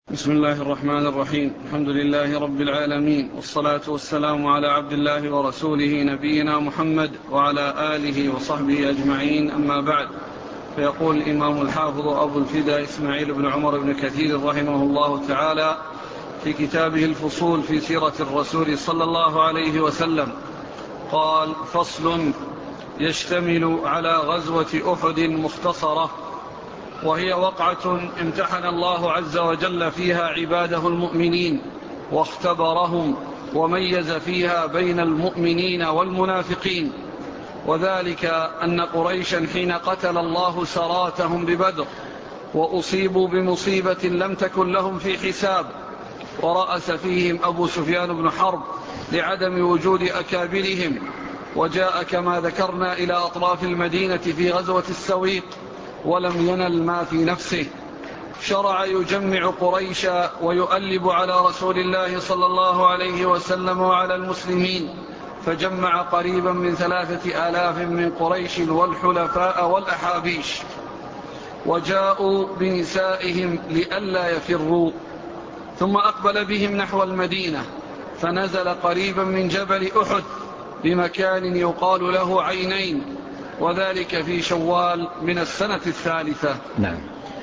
بسم الله الرحمن الرحيم. الحمد لله رب العالمين، والصلاة والسلام على عبد الله ورسوله نبينا محمد وعلى آله وصحبه أجمعين، أما بعد. فيقول الإمام الحافظ أبو الفداء إسماعيل بن عمر بن كثير رحمه الله تعالى في كتابه الفصول في سيرة الرسول صلى الله عليه وسلم قال: فصل يشتمل على غزوة أحد مختصرة، وهي وقعة امتحن الله عز وجل فيها عباده المؤمنين واختبرهم وميز فيها بين المؤمنين والمنافقين، وذلك أن قريشا حين قتل الله سراتهم ببدر وأصيبوا بمصيبة لم تكن لهم في حساب، ورأس فيهم أبو سفيان بن حرب لعدم وجود أكابرهم، وجاء كما ذكرنا إلى أطراف المدينة في غزوة السويق ولم ينل ما في نفسه، شرع يجمع قريشا ويؤلب على رسول الله صلى الله عليه وسلم وعلى المسلمين، فجمع قريبا من 3000 من قريش والحلفاء والأحابيش، وجاءوا بنسائهم لئلا يفروا، ثم أقبل بهم نحو المدينة، فنزل قريبا من جبل أحد بمكان يقال له عينين، وذلك في شوال من السنة الثالثة. نعم.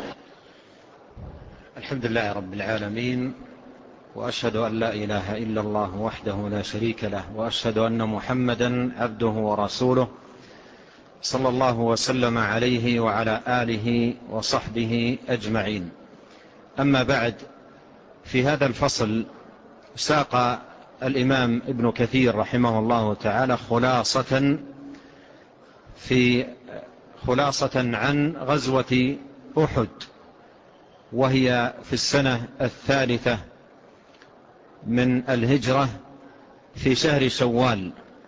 الحمد لله رب العالمين، وأشهد أن لا إله إلا الله وحده لا شريك له، وأشهد أن محمدا عبده ورسوله صلى الله وسلم عليه وعلى آله وصحبه أجمعين. أما بعد، في هذا الفصل ساق الإمام ابن كثير رحمه الله تعالى خلاصة عن غزوة أحد، وهي في السنة الثالثة من الهجرة في شهر شوال،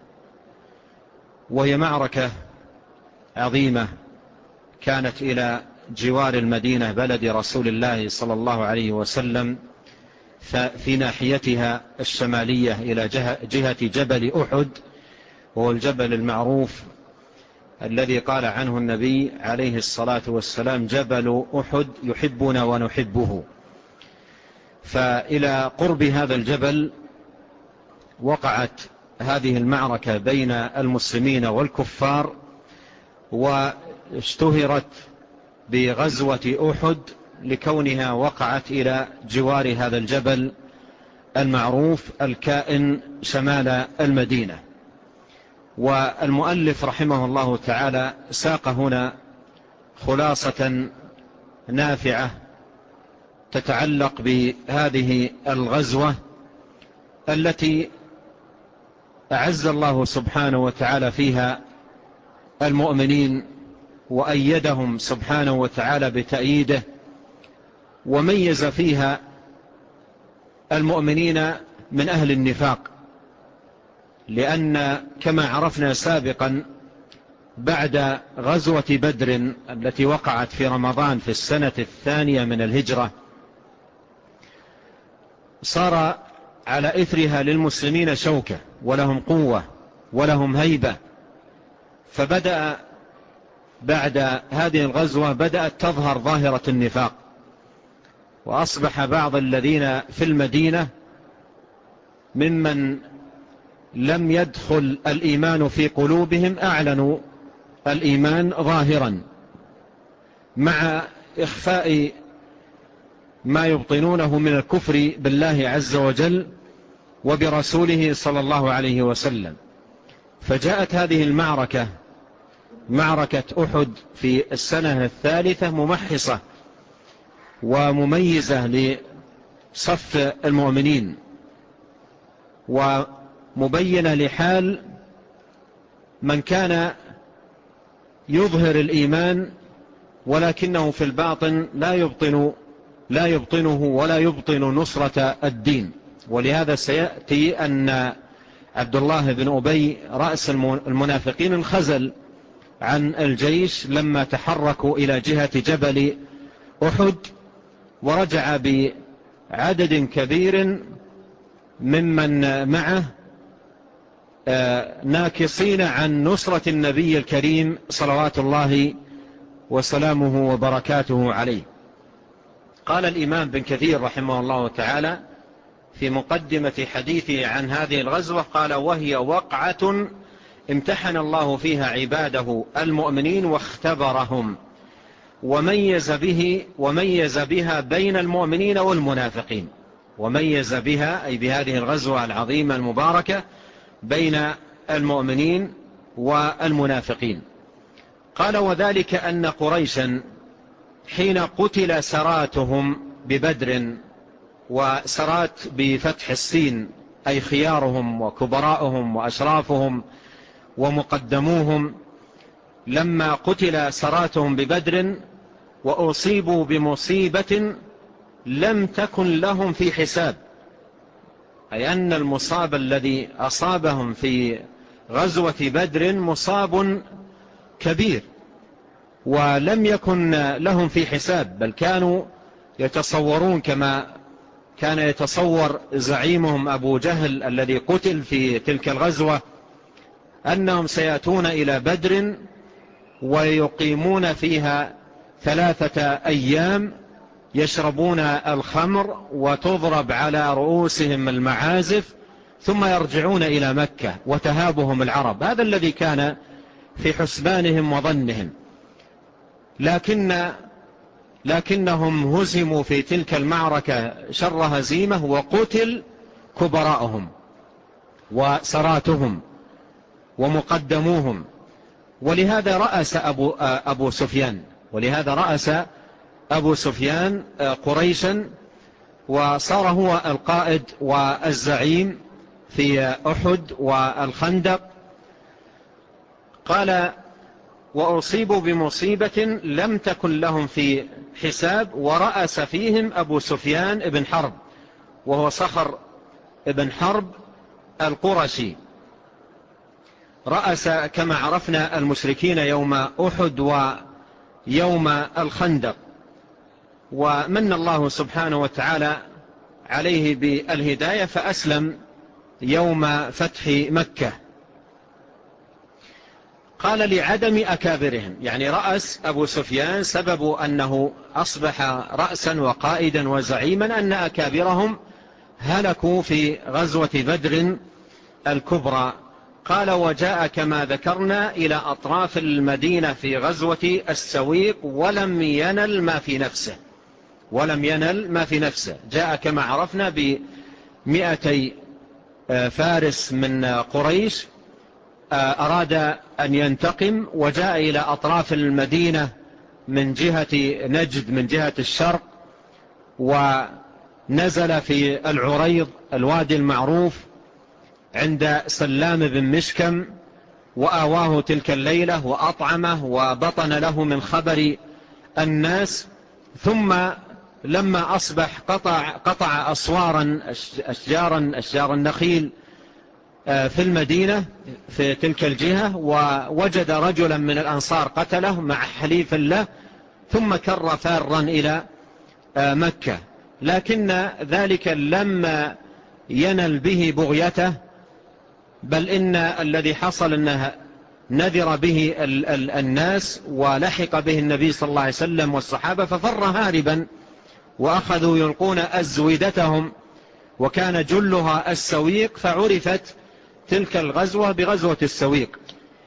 وهي معركة عظيمة كانت إلى جوار المدينة بلد رسول الله صلى الله عليه وسلم، في ناحيتها الشمالية إلى جهة جبل أحد، وهو الجبل المعروف الذي قال عنه النبي عليه الصلاة والسلام: جبل أحد يحبنا ونحبه. فإلى قرب هذا الجبل وقعت هذه المعركة بين المسلمين والكفار، واشتهرت بغزوة أحد لكونها وقعت إلى جوار هذا الجبل المعروف الكائن شمال المدينة. والمؤلف رحمه الله تعالى ساق هنا خلاصة نافعة تتعلق بهذه الغزوة التي أعز الله سبحانه وتعالى فيها المؤمنين، وأيدهم سبحانه وتعالى بتأييده، وميز فيها المؤمنين من أهل النفاق، لأن كما عرفنا سابقا بعد غزوة بدر التي وقعت في رمضان في السنة الثانية من الهجرة، صار على إثرها للمسلمين شوكة ولهم قوة ولهم هيبة. فبدأ بعد هذه الغزوة بدأت تظهر ظاهرة النفاق، وأصبح بعض الذين في المدينة ممن لم يدخل الإيمان في قلوبهم أعلنوا الإيمان ظاهرا، مع إخفاء ما يبطنونه من الكفر بالله عز وجل وبرسوله صلى الله عليه وسلم. فجاءت هذه المعركة، معركة أحد، في السنة الثالثة ممحصة ومميزة لصف المؤمنين، ومبينة لحال من كان يظهر الإيمان ولكنه في الباطن لا يبطنه ولا يبطن نصرة الدين. ولهذا سيأتي أن عبد الله بن أبي رأس المنافقين انخزل عن الجيش لما تحركوا إلى جهة جبل أحد، ورجع بعدد كبير ممن معه ناكصين عن نصرة النبي الكريم صلوات الله وسلامه وبركاته عليه. قال الإمام بن كثير رحمه الله تعالى في مقدمة حديثه عن هذه الغزوة، قال: وهي وقعة امتحن الله فيها عباده المؤمنين واختبرهم، وميز بها بين المؤمنين والمنافقين. وميز بها أي بهذه الغزوة العظيمة المباركة بين المؤمنين والمنافقين. قال: وذلك أن قريشا حين قتل سراتهم ببدر، وسرات بفتح السين أي خيارهم وكبراءهم وأشرافهم ومقدموهم، لما قتل سراتهم ببدر وأصيبوا بمصيبة لم تكن لهم في حساب، أي أن المصاب الذي أصابهم في غزوة بدر مصاب كبير ولم يكن لهم في حساب، بل كانوا يتصورون كما كان يتصور زعيمهم أبو جهل الذي قتل في تلك الغزوة أنهم سيأتون إلى بدر ويقيمون فيها 3 أيام يشربون الخمر وتضرب على رؤوسهم المعازف ثم يرجعون إلى مكة وتهابهم العرب. هذا الذي كان في حسبانهم وظنهم، لكنهم هزموا في تلك المعركة شر هزيمة، وقتل كبراءهم وسراتهم ومقدموهم. ولهذا رأس أبو سفيان قريشا، وصار هو القائد والزعيم في أحد والخندق. قال: وأصيبوا بمصيبة لم تكن لهم في حساب، ورأس فيهم أبو سفيان ابن حرب، وهو صخر ابن حرب القرشي، رأس كما عرفنا المشركين يوم أحد ويوم الخندق، ومن الله سبحانه وتعالى عليه بالهداية فأسلم يوم فتح مكة. قال: لعدم أكابرهم، يعني رأس أبو سفيان سبب أنه أصبح رأسا وقائدا وزعيما أن أكابرهم هلكوا في غزوة بدر الكبرى. قال: وجاء كما ذكرنا إلى أطراف المدينة في غزوة السويق ولم ينل ما في نفسه. جاء كما عرفنا ب200 فارس من قريش، أراد أن ينتقم، وجاء إلى أطراف المدينة من جهة نجد من جهة الشرق، ونزل في العريض الوادي المعروف عند سلام بن مشكم، وآواه تلك الليلة وأطعمه وبطن له من خبر الناس. ثم لما أصبح قطع أسوارا أشجار النخيل في المدينة في تلك الجهة، ووجد رجلا من الأنصار قتله مع حليف له، ثم كر فارا إلى مكة. لكن ذلك لم ينل به بغيته، بل إن الذي حصل أنه نذر به الناس ولحق به النبي صلى الله عليه وسلم والصحابة، ففر هاربا، وأخذوا يلقون أزودتهم، وكان جلها السويق، فعرفت تلك الغزوة بغزوة السويق.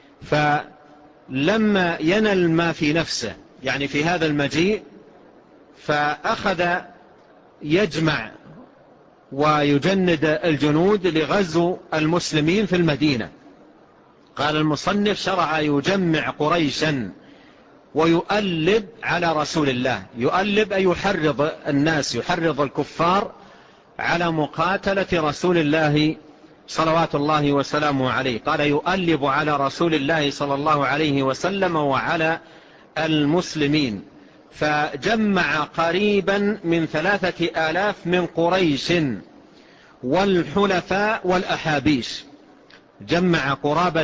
فلما ينل ما في نفسه، يعني في هذا المجيء، فأخذ يجمع ويجند الجنود لغزو المسلمين في المدينة. قال المصنف: شرع يجمع قريشا ويؤلب على رسول الله. يؤلب أي يحرض الناس، يحرض الكفار على مقاتلة رسول الله صلوات الله وسلامه عليه. قال: يؤلب على رسول الله صلى الله عليه وسلم وعلى المسلمين. فجمع قريبا من 3000 من قريش والحلفاء والأحابيش. جمع قرابة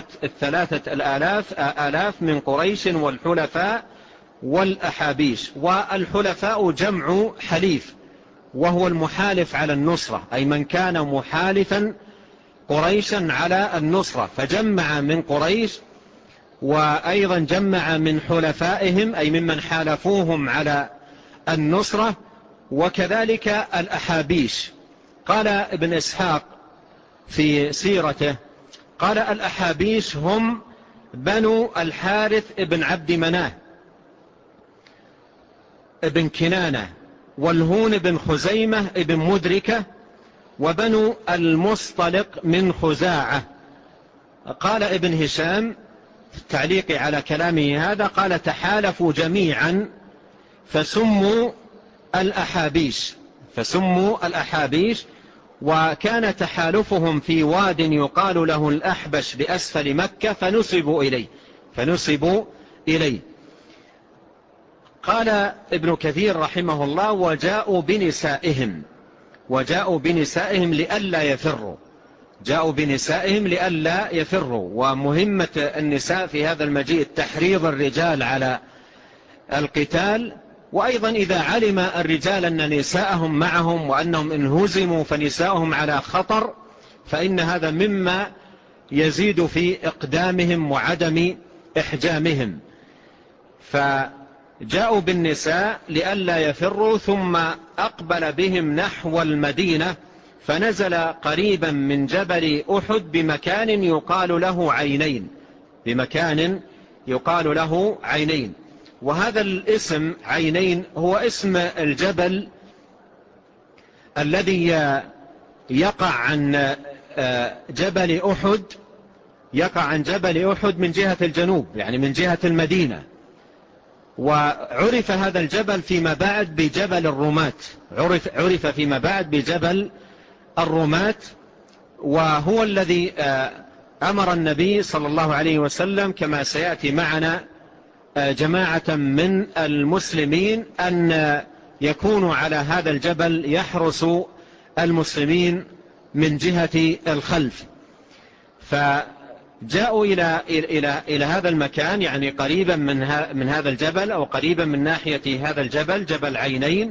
3000 من قريش والحلفاء والأحابيش. والحلفاء جمع حليف، وهو المحالف على النصرة، أي من كان محالفا قريشا على النصرة. فجمع من قريش، وأيضا جمع من حلفائهم أي ممن حالفوهم على النصرة، وكذلك الأحابيش. قال ابن إسحاق في سيرته قال الأحابيش هم بنو الحارث ابن عبد مناه ابن كنانة، والهون بن خزيمة ابن مدركة، وبنو المصطلق من خزاعة. قال ابن هشام في التعليق على كلامه هذا قال تحالفوا جميعا فسموا الأحابيش، وكان تحالفهم في واد يقال له الأحبش بأسفل مكة فنسبوا إليه. قال ابن كثير رحمه الله وجاءوا بنسائهم لئلا يفروا. ومهمة النساء في هذا المجيء تحريض الرجال على القتال، وأيضا إذا علم الرجال أن نساءهم معهم وأنهم إن هزموا فنساءهم على خطر، فإن هذا مما يزيد في إقدامهم وعدم إحجامهم. فجاءوا بالنساء لئلا يفروا، ثم أقبل بهم نحو المدينة، فنزل قريبا من جبل أحد بمكان يقال له عينين. وهذا الاسم عينين هو اسم الجبل الذي يقع عن جبل أحد من جهة الجنوب، يعني من جهة المدينة. وعرف هذا الجبل فيما بعد بجبل الرمات، وهو الذي أمر النبي صلى الله عليه وسلم كما سيأتي معنا جماعة من المسلمين أن يكونوا على هذا الجبل يحرس المسلمين من جهة الخلف. فجاءوا إلى هذا المكان، يعني قريبا من هذا الجبل، أو قريبا من ناحية هذا الجبل، جبل عينين.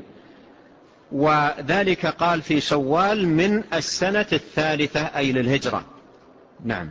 وذلك قال في شوال من السنة 3 أي للهجرة. نعم.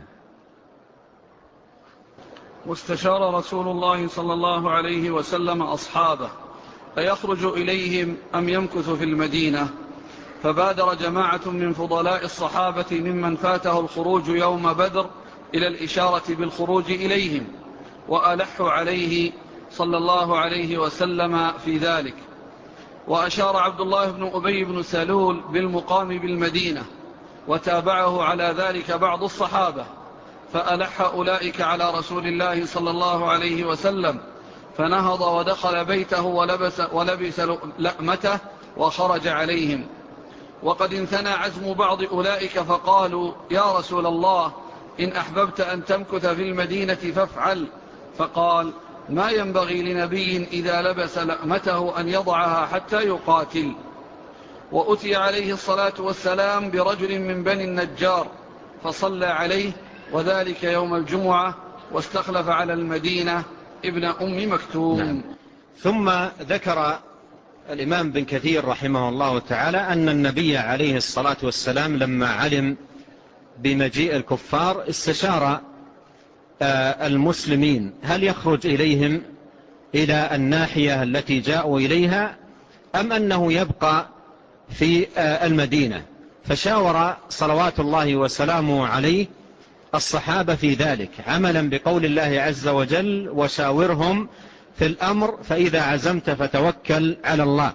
واستشار رسول الله صلى الله عليه وسلم أصحابه أيخرج إليهم أم يمكث في المدينة، فبادر جماعة من فضلاء الصحابة ممن فاته الخروج يوم بدر إلى الإشارة بالخروج إليهم، وألحوا عليه صلى الله عليه وسلم في ذلك. وأشار عبد الله بن أبي بن سلول بالمقام بالمدينة، وتابعه على ذلك بعض الصحابة، فألح أولئك على رسول الله صلى الله عليه وسلم، فنهض ودخل بيته ولبس لأمته وخرج عليهم. وقد انثنى عزم بعض أولئك فقالوا يا رسول الله إن أحببت أن تمكث في المدينة فافعل. فقال ما ينبغي لنبي إذا لبس لأمته أن يضعها حتى يقاتل. وأتي عليه الصلاة والسلام برجل من بني النجار فصلى عليه، وذلك يوم الجمعة، واستخلف على المدينة ابن أم مكتوم. نعم. ثم ذكر الإمام بن كثير رحمه الله تعالى أن النبي عليه الصلاة والسلام لما علم بمجيء الكفار استشار المسلمين هل يخرج إليهم إلى الناحية التي جاءوا إليها أم أنه يبقى في المدينة. فشاور صلوات الله وسلامه عليه الصحابة في ذلك، عملا بقول الله عز وجل وشاورهم في الأمر فإذا عزمت فتوكل على الله.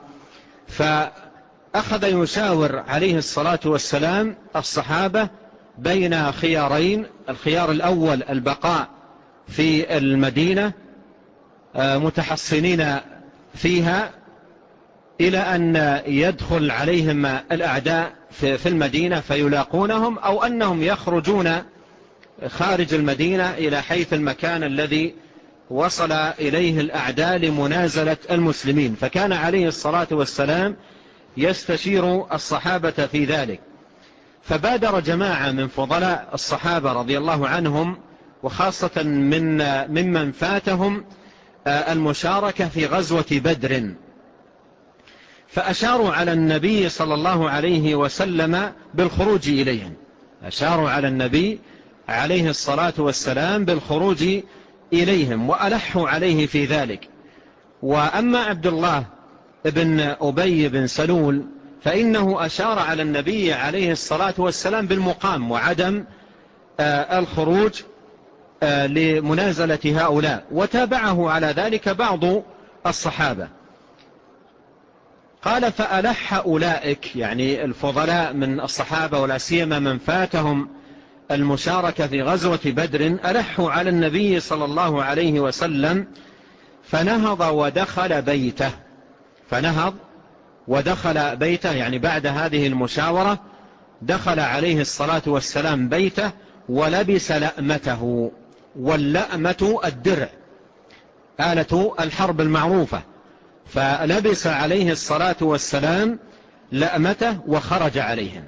فأخذ يشاور عليه الصلاة والسلام الصحابة بين خيارين: الخيار الأول البقاء في المدينة متحصنين فيها إلى أن يدخل عليهم الأعداء في المدينة فيلاقونهم، أو أنهم يخرجون خارج المدينة إلى حيث المكان الذي وصل إليه الأعداء لمنازلة المسلمين. فكان عليه الصلاة والسلام يستشير الصحابة في ذلك. فبادر جماعة من فضلاء الصحابة رضي الله عنهم، وخاصة ممن فاتهم المشاركة في غزوة بدر، فأشاروا على النبي صلى الله عليه وسلم بالخروج إليهم، أشاروا على النبي عليه الصلاة والسلام بالخروج إليهم وألحوا عليه في ذلك. وأما عبد الله ابن أبي بن سلول فإنه أشار على النبي عليه الصلاة والسلام بالمقام وعدم الخروج لمنازلة هؤلاء، وتابعه على ذلك بعض الصحابة. قال فألح أولئك، يعني الفضلاء من الصحابة ولا سيما من فاتهم المشاركة في غزوة بدر، ألحوا على النبي صلى الله عليه وسلم فنهض ودخل بيته. فنهض ودخل بيته، يعني بعد هذه المشاورة دخل عليه الصلاة والسلام بيته ولبس لأمته. واللأمة الدرع، آلة الحرب المعروفة. فلبس عليه الصلاة والسلام لأمته وخرج عليهم.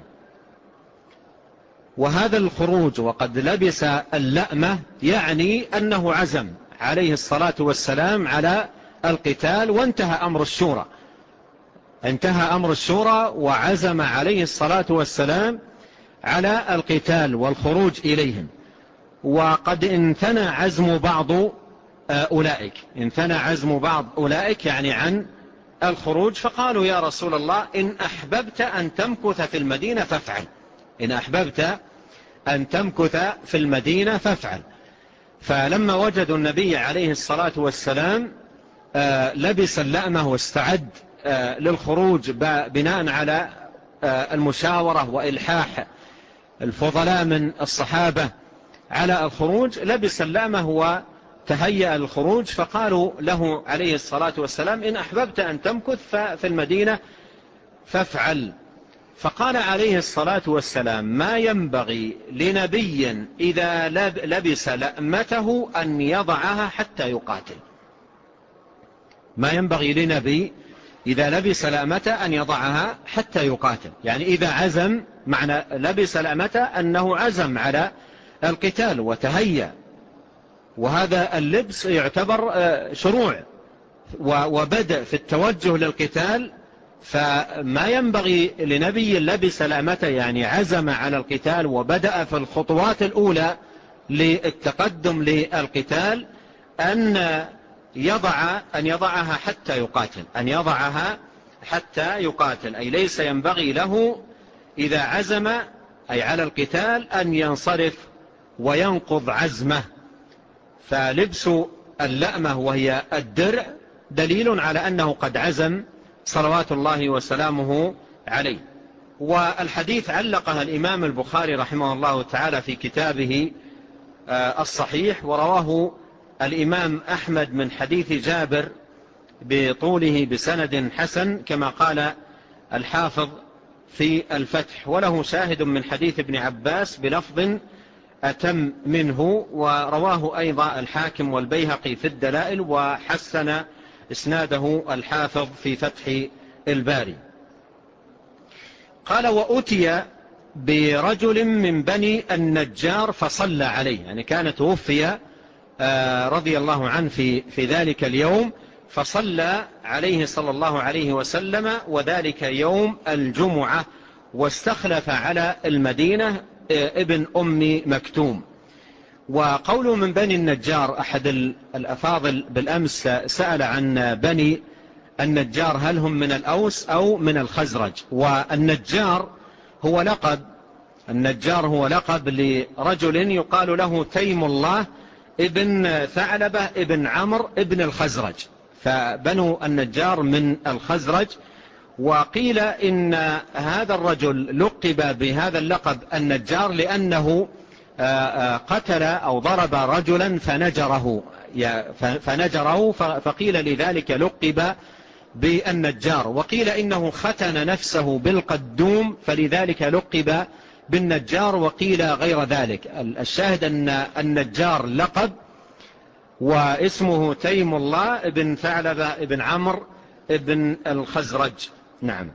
وهذا الخروج وقد لبس اللأمة يعني أنه عزم عليه الصلاة والسلام على القتال، وانتهى أمر الشورى. انتهى أمر الشورى وعزم عليه الصلاة والسلام على القتال والخروج إليهم. وقد انثنى عزم بعض أولئك، انثنى عزم بعض أولئك يعني عن الخروج، فقالوا يا رسول الله إن أحببت أن تمكث في المدينة فافعل، إن أحببت أن تمكث في المدينة فافعل. فلما وجدوا النبي عليه الصلاة والسلام لبس اللأمة واستعد للخروج بناء على المشاورة وإلحاح الفضلاء من الصحابة على الخروج، لبس اللأمة وتهيأ الخروج. فقالوا له عليه الصلاة والسلام إن أحببت أن تمكث في المدينة فافعل. فقال عليه الصلاة والسلام ما ينبغي لنبي إذا لبس لأمته أن يضعها حتى يقاتل. ما ينبغي لنبي إذا لبس لأمته أن يضعها حتى يقاتل، يعني إذا عزم، معنى لبس لأمته أنه عزم على القتال وتهيأ، وهذا اللبس يعتبر شروع وبدأ في التوجه للقتال. فما ينبغي لنبي لبس لأمته يعني عزم على القتال وبدأ في الخطوات الأولى للتقدم للقتال أن يضعها حتى يقاتل، أن يضعها حتى يقاتل، أي ليس ينبغي له إذا عزم أي على القتال أن ينصرف وينقض عزمه. فلبس اللأمة وهي الدرع دليل على أنه قد عزم صلوات الله وسلامه عليه. والحديث علقها الإمام البخاري رحمه الله تعالى في كتابه الصحيح، ورواه الإمام أحمد من حديث جابر بطوله بسند حسن كما قال الحافظ في الفتح، وله شاهد من حديث ابن عباس بلفظ أتم منه، ورواه أيضا الحاكم والبيهقي في الدلائل، وحسن إسناده الحافظ في فتح الباري. قال وأتي برجل من بني النجار فصلى عليه، يعني كان توفي رضي الله عنه في ذلك اليوم، فصلى عليه صلى الله عليه وسلم، وذلك يوم الجمعة، واستخلف على المدينة ابن أم مكتوم. وقوله من بني النجار، أحد الأفاضل بالأمس سأل عن بني النجار هل هم من الأوس أو من الخزرج. والنجار هو لقب، النجار هو لقب لرجل يقال له تيم الله ابن ثعلبة ابن عمرو ابن الخزرج، فبنو النجار من الخزرج. وقيل إن هذا الرجل لقب بهذا اللقب النجار لأنه قتل أو ضرب رجلا فنجره، فقيل لذلك لقب بالنجار. وقيل إنه ختن نفسه بالقدوم فلذلك لقب بالنجار، وقيل غير ذلك. الشاهد أن النجار لقب، واسمه تيم الله ابن ثعلبة ابن عمرو ابن الخزرج. نعم.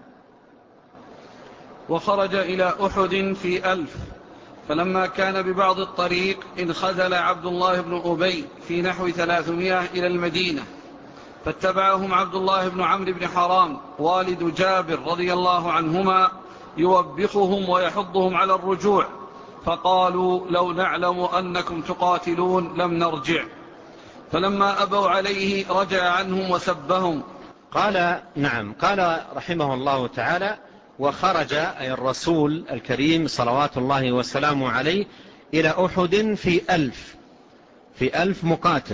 وخرج إلى أحد في 1000، فلما كان ببعض الطريق انخزل عبد الله بن أبي في نحو 300 إلى المدينة، فاتبعهم عبد الله بن عمرو بن حرام والد جابر رضي الله عنهما يوبخهم ويحضهم على الرجوع، فقالوا لو نعلم أنكم تقاتلون لم نرجع. فلما أبوا عليه رجع عنهم وسبهم، قال نعم، قال رحمه الله تعالى: وخرج أي الرسول الكريم صلوات الله وسلامه عليه إلى أحد في 1000 مقاتل،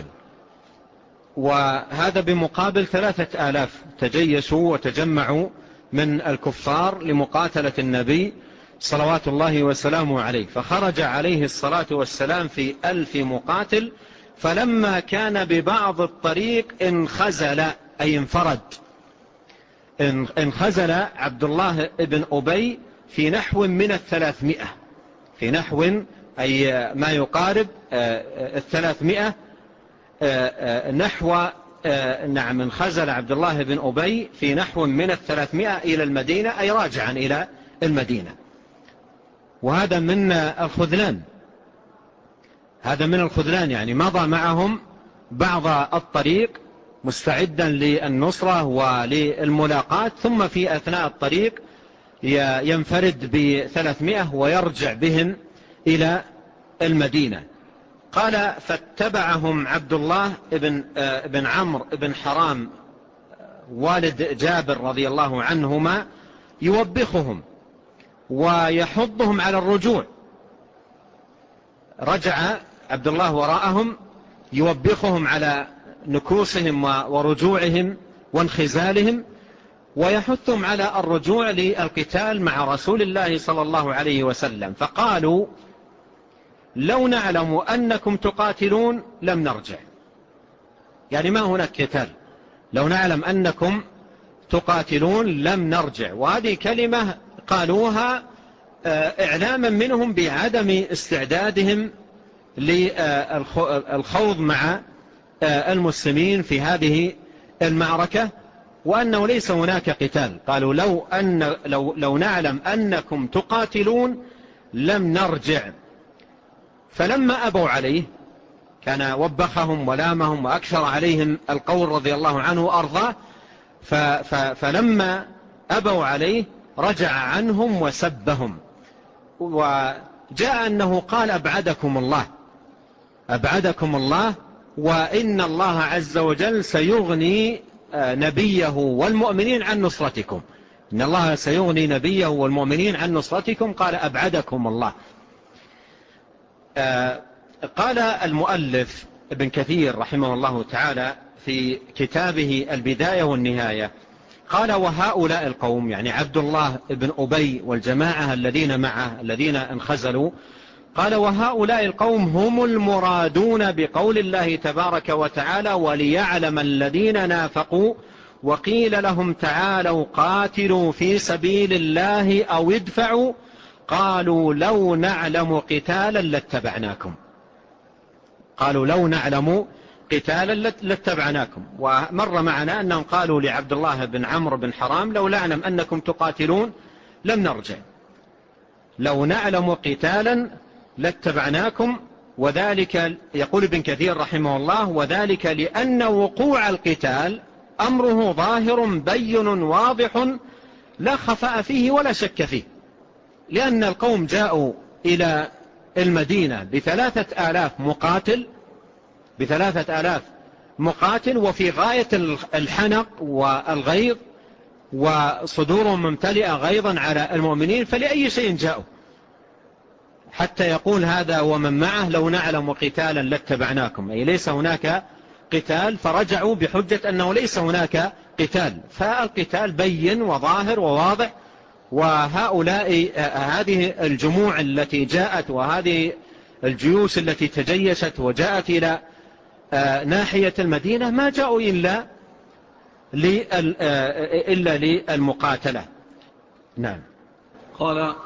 وهذا بمقابل 3000 تجيشوا وتجمعوا من الكفار لمقاتلة النبي صلوات الله وسلامه عليه. فخرج عليه الصلاة والسلام في 1000 مقاتل، فلما كان ببعض الطريق انخزل أي انفرد، انخزل عبد الله بن أبي في نحو من 300، في نحو أي ما يقارب 300 نحو نعم، انخزل عبد الله بن أبي في نحو من 300 إلى المدينة، أي راجعا إلى المدينة. وهذا من الخذلان، هذا من الخذلان، يعني مضى معهم بعض الطريق مستعدا للنصرة وللملاقات، ثم في أثناء الطريق ينفرد ب300 ويرجع بهم إلى المدينة. قال: فاتبعهم عبد الله بن عمرو بن حرام والد جابر رضي الله عنهما يوبخهم ويحضهم على الرجوع. رجع عبد الله وراءهم يوبخهم على نكوصهم ورجوعهم وانخزالهم، ويحثهم على الرجوع للقتال مع رسول الله صلى الله عليه وسلم. فقالوا: لو نعلم أنكم تقاتلون لم نرجع، يعني ما هناك قتال، لو نعلم أنكم تقاتلون لم نرجع. وهذه كلمة قالوها إعلاما منهم بعدم استعدادهم للخوض مع المسلمين في هذه المعركة، وأنه ليس هناك قتال. قالوا: لو نعلم أنكم تقاتلون لم نرجع. فلما أبوا عليه، كان وبخهم ولامهم وأكثر عليهم القول رضي الله عنه وأرضاه، فلما أبوا عليه رجع عنهم وسبهم، وجاء أنه قال: أبعدكم الله، وإن الله عز وجل سيغني نبيه والمؤمنين عن نصرتكم، إن الله سيغني نبيه والمؤمنين عن نصرتكم. قال: أبعدكم الله. قال المؤلف ابن كثير رحمه الله تعالى في كتابه البداية والنهاية، قال: وهؤلاء القوم، يعني عبد الله بن أبي والجماعة الذين معه الذين انخزلوا، قال: وهؤلاء القوم هم المرادون بقول الله تبارك وتعالى: وليعلم الذين نافقوا وقيل لهم تعالوا قاتلوا في سبيل الله أو ادفعوا قالوا لو نعلم قتالا لاتبعناكم. قالوا: لو نعلم قتالا لاتبعناكم. ومر معنا أنهم قالوا لعبد الله بن عمرو بن حرام: لو نعلم أنكم تقاتلون لم نرجع، لو نعلم قتالا لاتبعناكم. وذلك يقول ابن كثير رحمه الله: وذلك لأن وقوع القتال أمره ظاهر بين واضح لا خفاء فيه ولا شك فيه، لأن القوم جاءوا إلى المدينة ب3000 مقاتل، وفي غاية الحنق والغيظ، وصدورهم ممتلئة غيظا على المؤمنين، فلأي شيء جاءوا حتى يقول هذا ومن معه: لو نعلم قتالا لاتبعناكم، أي ليس هناك قتال، فرجعوا بحجة أنه ليس هناك قتال، فالقتال بين وظاهر وواضح. وهؤلاء هذه الجموع التي جاءت وهذه الجيوش التي تجيشت وجاءت إلى ناحية المدينة ما جاءوا إلا للمقاتلة. نعم. قال: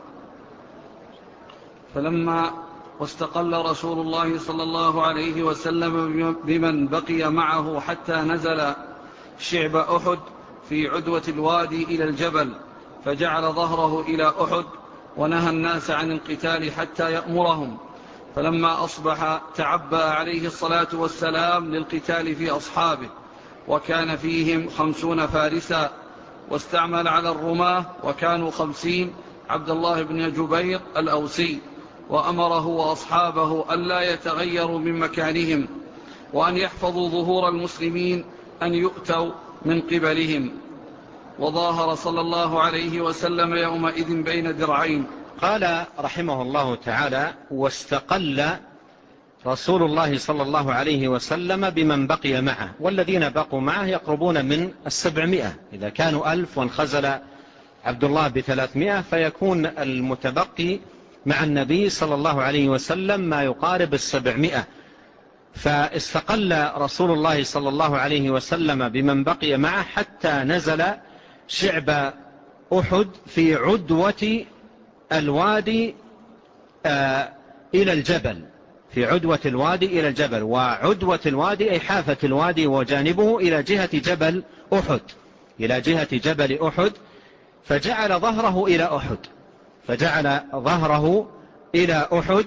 فلما واستقل رسول الله صلى الله عليه وسلم بمن بقي معه حتى نزل شعب أحد في عدوة الوادي إلى الجبل، فجعل ظهره إلى أحد ونهى الناس عن القتال حتى يأمرهم. فلما أصبح تعبى عليه الصلاة والسلام للقتال في أصحابه، وكان فيهم 50 فارسا، واستعمل على الرماة وكانوا 50 عبد الله بن جبير الأوسي، وأمره وأصحابه ألا يتغيروا من مكانهم، وأن يحفظوا ظهور المسلمين أن يؤتوا من قبلهم، وظاهر صلى الله عليه وسلم يومئذ بين درعين. قال رحمه الله تعالى: واستقل رسول الله صلى الله عليه وسلم بمن بقي معه، والذين بقوا معه يقربون من 700. إذا كانوا 1000 وانخزل عبد الله ب300 فيكون المتبقي مع النبي صلى الله عليه وسلم ما يقارب 700. فاستقل رسول الله صلى الله عليه وسلم بمن بقي معه حتى نزل شعب أحد في عدوة الوادي إلى الجبل، في عدوة الوادي إلى الجبل، وعدوة الوادي أي حافة الوادي وجانبه إلى جهة جبل أحد، إلى جهة جبل أحد. فجعل ظهره إلى أحد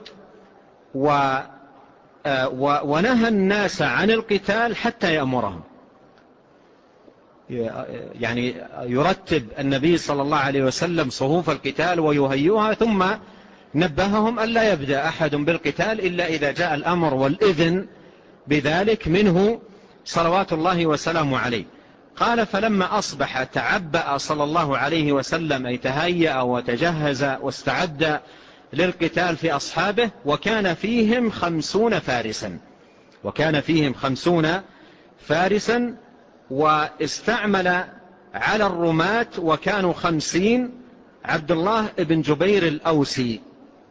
ونهى الناس عن القتال حتى يأمرهم. يعني يرتب النبي صلى الله عليه وسلم صفوف القتال ويهيئها، ثم نبههم أن لا يبدأ أحد بالقتال إلا إذا جاء الأمر والإذن بذلك منه صلوات الله وسلامه عليه. قال: فلما أصبح تعبأ صلى الله عليه وسلم، أي تهيأ وتجهز واستعد للقتال في أصحابه، وكان فيهم 50 فارسا، واستعمل على الرماة وكانوا 50 عبد الله بن جبير الأوسي،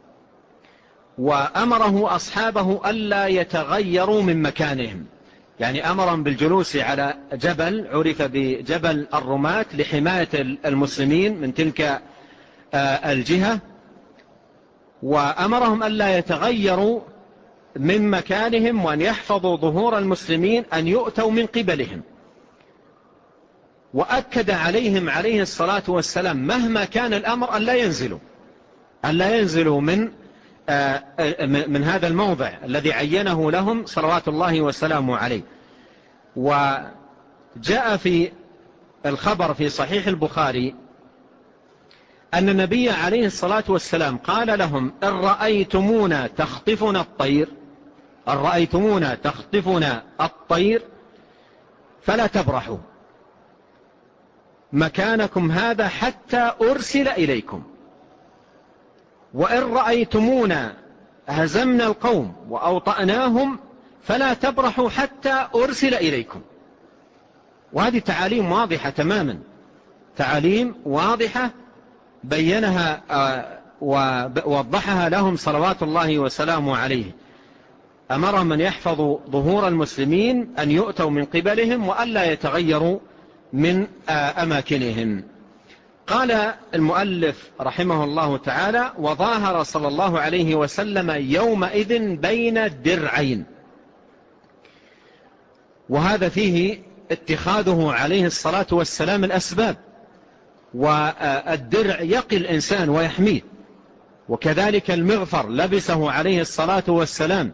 وأمره أصحابه ألا يتغيروا من مكانهم، يعني أمرهم بالجلوس على جبل عرف بجبل الرماة لحماية المسلمين من تلك الجهة، وأمرهم ألا يتغيروا من مكانهم وأن يحفظوا ظهور المسلمين أن يؤتوا من قبلهم. وأكد عليهم عليه الصلاة والسلام مهما كان الأمر أن لا ينزلوا من هذا الموضع الذي عينه لهم صلوات الله وسلامه عليه. وجاء في الخبر في صحيح البخاري أن النبي عليه الصلاة والسلام قال لهم: إن رأيتمونا تخطفنا الطير فلا تبرحوا مكانكم هذا حتى أرسل إليكم، وإن رأيتمونا هزمنا القوم وأوطأناهم فلا تبرحوا حتى أرسل إليكم. وهذه تعاليم واضحة تماما، تعاليم واضحة بينها ووضحها لهم صلوات الله وسلامه عليه. أمرهم أن يحفظوا ظهور المسلمين أن يؤتوا من قبلهم وألا يتغيروا من أماكنهم. قال المؤلف رحمه الله تعالى: وظاهر صلى الله عليه وسلم يومئذ بين الدرعين. وهذا فيه اتخاذه عليه الصلاة والسلام الأسباب، والدرع يقي الإنسان ويحميه، وكذلك المغفر لبسه عليه الصلاة والسلام،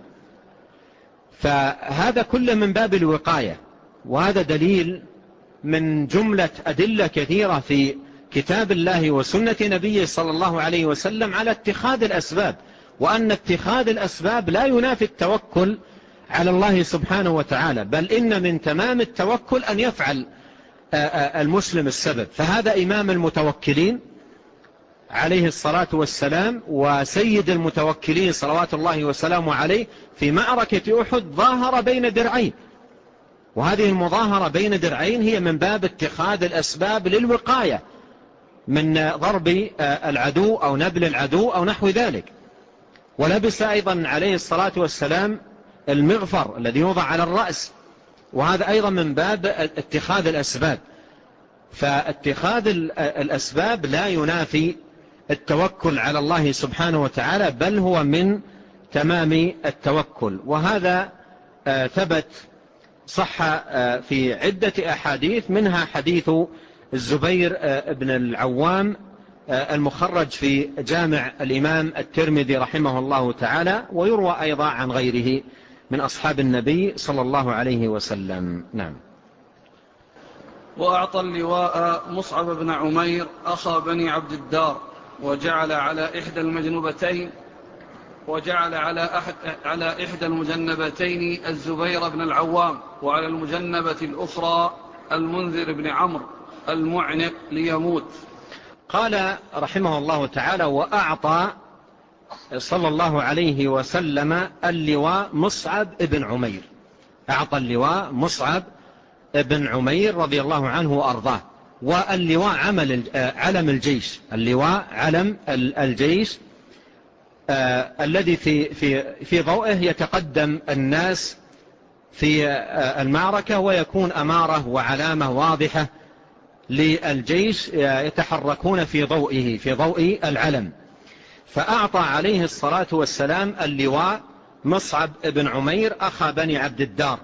فهذا كله من باب الوقاية. وهذا دليل من جملة أدلة كثيرة في كتاب الله وسنة نبيه صلى الله عليه وسلم على اتخاذ الأسباب، وأن اتخاذ الأسباب لا ينافي التوكل على الله سبحانه وتعالى، بل إن من تمام التوكل أن يفعل المسلم السبب. فهذا إمام المتوكلين عليه الصلاة والسلام وسيد المتوكلين صلوات الله وسلامه عليه في معركة أحد ظاهر بين درعين، وهذه المظاهرة بين درعين هي من باب اتخاذ الأسباب للوقاية من ضرب العدو أو نبل العدو أو نحو ذلك. ولبس أيضا عليه الصلاة والسلام المغفر الذي يوضع على الرأس، وهذا أيضا من باب اتخاذ الأسباب. فاتخاذ الأسباب لا ينافي التوكل على الله سبحانه وتعالى، بل هو من تمام التوكل. وهذا ثبت صح في عدة أحاديث، منها حديث الزبير بن العوام المخرج في جامع الإمام الترمذي رحمه الله تعالى، ويروى أيضا عن غيره من أصحاب النبي صلى الله عليه وسلم. نعم. وأعطى اللواء مصعب بن عمير أخا بني عبد الدار، وجعل على إحدى المجنبتين الزبير بن العوام، وعلى المجنبة الأخرى المنذر بن عمرو المعنق ليموت. قال رحمه الله تعالى: وأعطى صلى الله عليه وسلم اللواء مصعب بن عمير. أعطى اللواء مصعب بن عمير رضي الله عنه وأرضاه. واللواء علم الجيش، اللواء علم الجيش الذي في ضوئه يتقدم الناس في المعركة، ويكون أمارة وعلامة واضحة للجيش يتحركون في ضوئه، في ضوء العلم. فأعطى عليه الصلاة والسلام اللواء مصعب بن عمير أخا بني عبد الدار،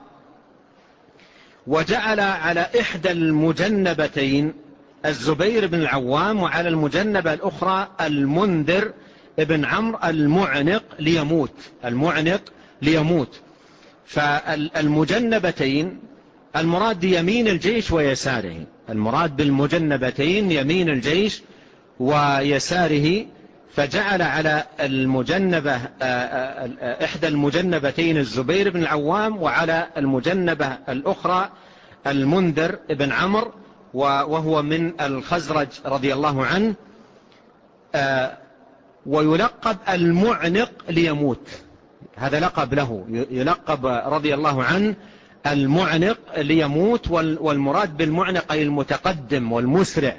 وجعل على إحدى المجنبتين الزبير بن العوام، وعلى المجنبة الأخرى المنذر بن عمرو المعنق ليموت، المعنق ليموت. فالمجنبتين المراد يمين الجيش ويساره، المراد بالمجنبتين يمين الجيش ويساره. فجعل على المجنبة إحدى المجنبتين الزبير بن العوام، وعلى المجنبة الأخرى المنذر بن عمرو، وهو من الخزرج رضي الله عنه، ويلقب المعنق ليموت. هذا لقب له، يلقب رضي الله عنه المعنق ليموت، والمراد بالمعنق أي المتقدم والمسرع.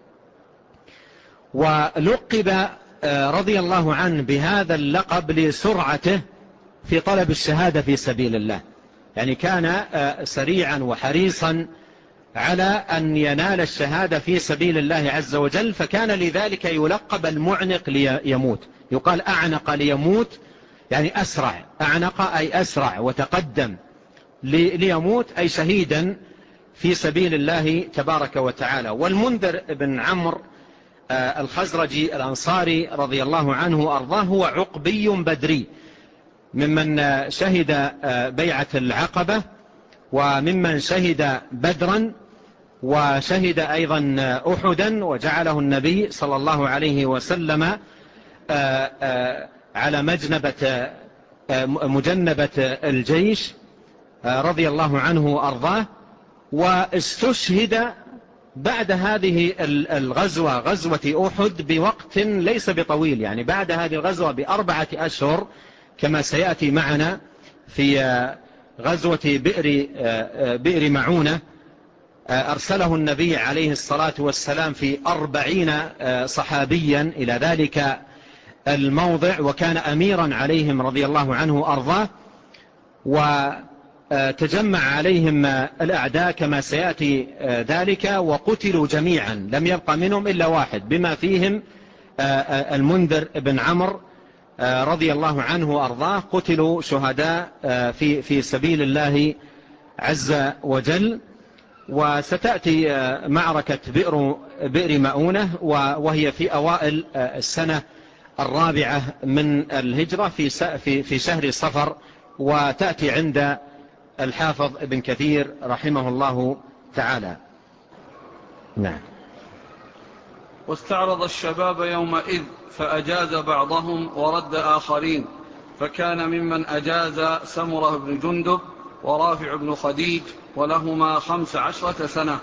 ولقب رضي الله عنه بهذا اللقب لسرعته في طلب الشهادة في سبيل الله، يعني كان سريعا وحريصا على أن ينال الشهادة في سبيل الله عز وجل، فكان لذلك يلقب المعنق ليموت. يقال أعنق ليموت يعني أسرع، أعنق أي أسرع وتقدم، ليموت أي شهيدا في سبيل الله تبارك وتعالى. والمنذر بن عمرو الخزرجي الأنصاري رضي الله عنه وأرضاه هو عقبي بدري، ممن شهد بيعة العقبة، وممن شهد بدرا، وشهد أيضا أحدا، وجعله النبي صلى الله عليه وسلم على مجنبة الجيش رضي الله عنه وأرضاه. واستشهد بعد هذه الغزوة، غزوة أحد، بوقت ليس بطويل، يعني بعد هذه الغزوة ب4 أشهر، كما سيأتي معنا في غزوة بئر معونة. أرسله النبي عليه الصلاة والسلام في 40 صحابيا إلى ذلك الموضع، وكان أميرا عليهم رضي الله عنه وأرضاه. وتجمع عليهم الأعداء كما سيأتي ذلك، وقتلوا جميعا، لم يبقى منهم إلا واحد، بما فيهم المنذر بن عمرو رضي الله عنه وأرضاه. قتلوا شهداء في سبيل الله عز وجل. وستأتي معركة بئر مؤونة، وهي في أوائل السنة 4 من الهجرة في شهر صفر، وتأتي عند الحافظ ابن كثير رحمه الله تعالى. نعم. واستعرض الشباب يومئذ فأجاز بعضهم ورد آخرين، فكان ممن أجاز سمرة بن جندب ورافع بن خديج، ولهما 15 سنة.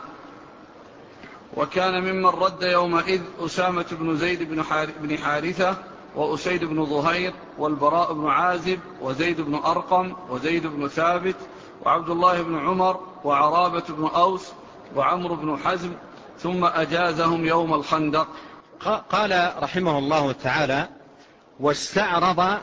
وكان ممن رد يومئذ أسامة بن زيد بن حارثة، وأسيد بن ظهير، والبراء بن عازب، وزيد بن أرقم، وزيد بن ثابت، وعبد الله بن عمر، وعرابة بن أوس، وعمر بن حزم، ثم أجازهم يوم الخندق. قال رحمه الله تعالى: واستعرض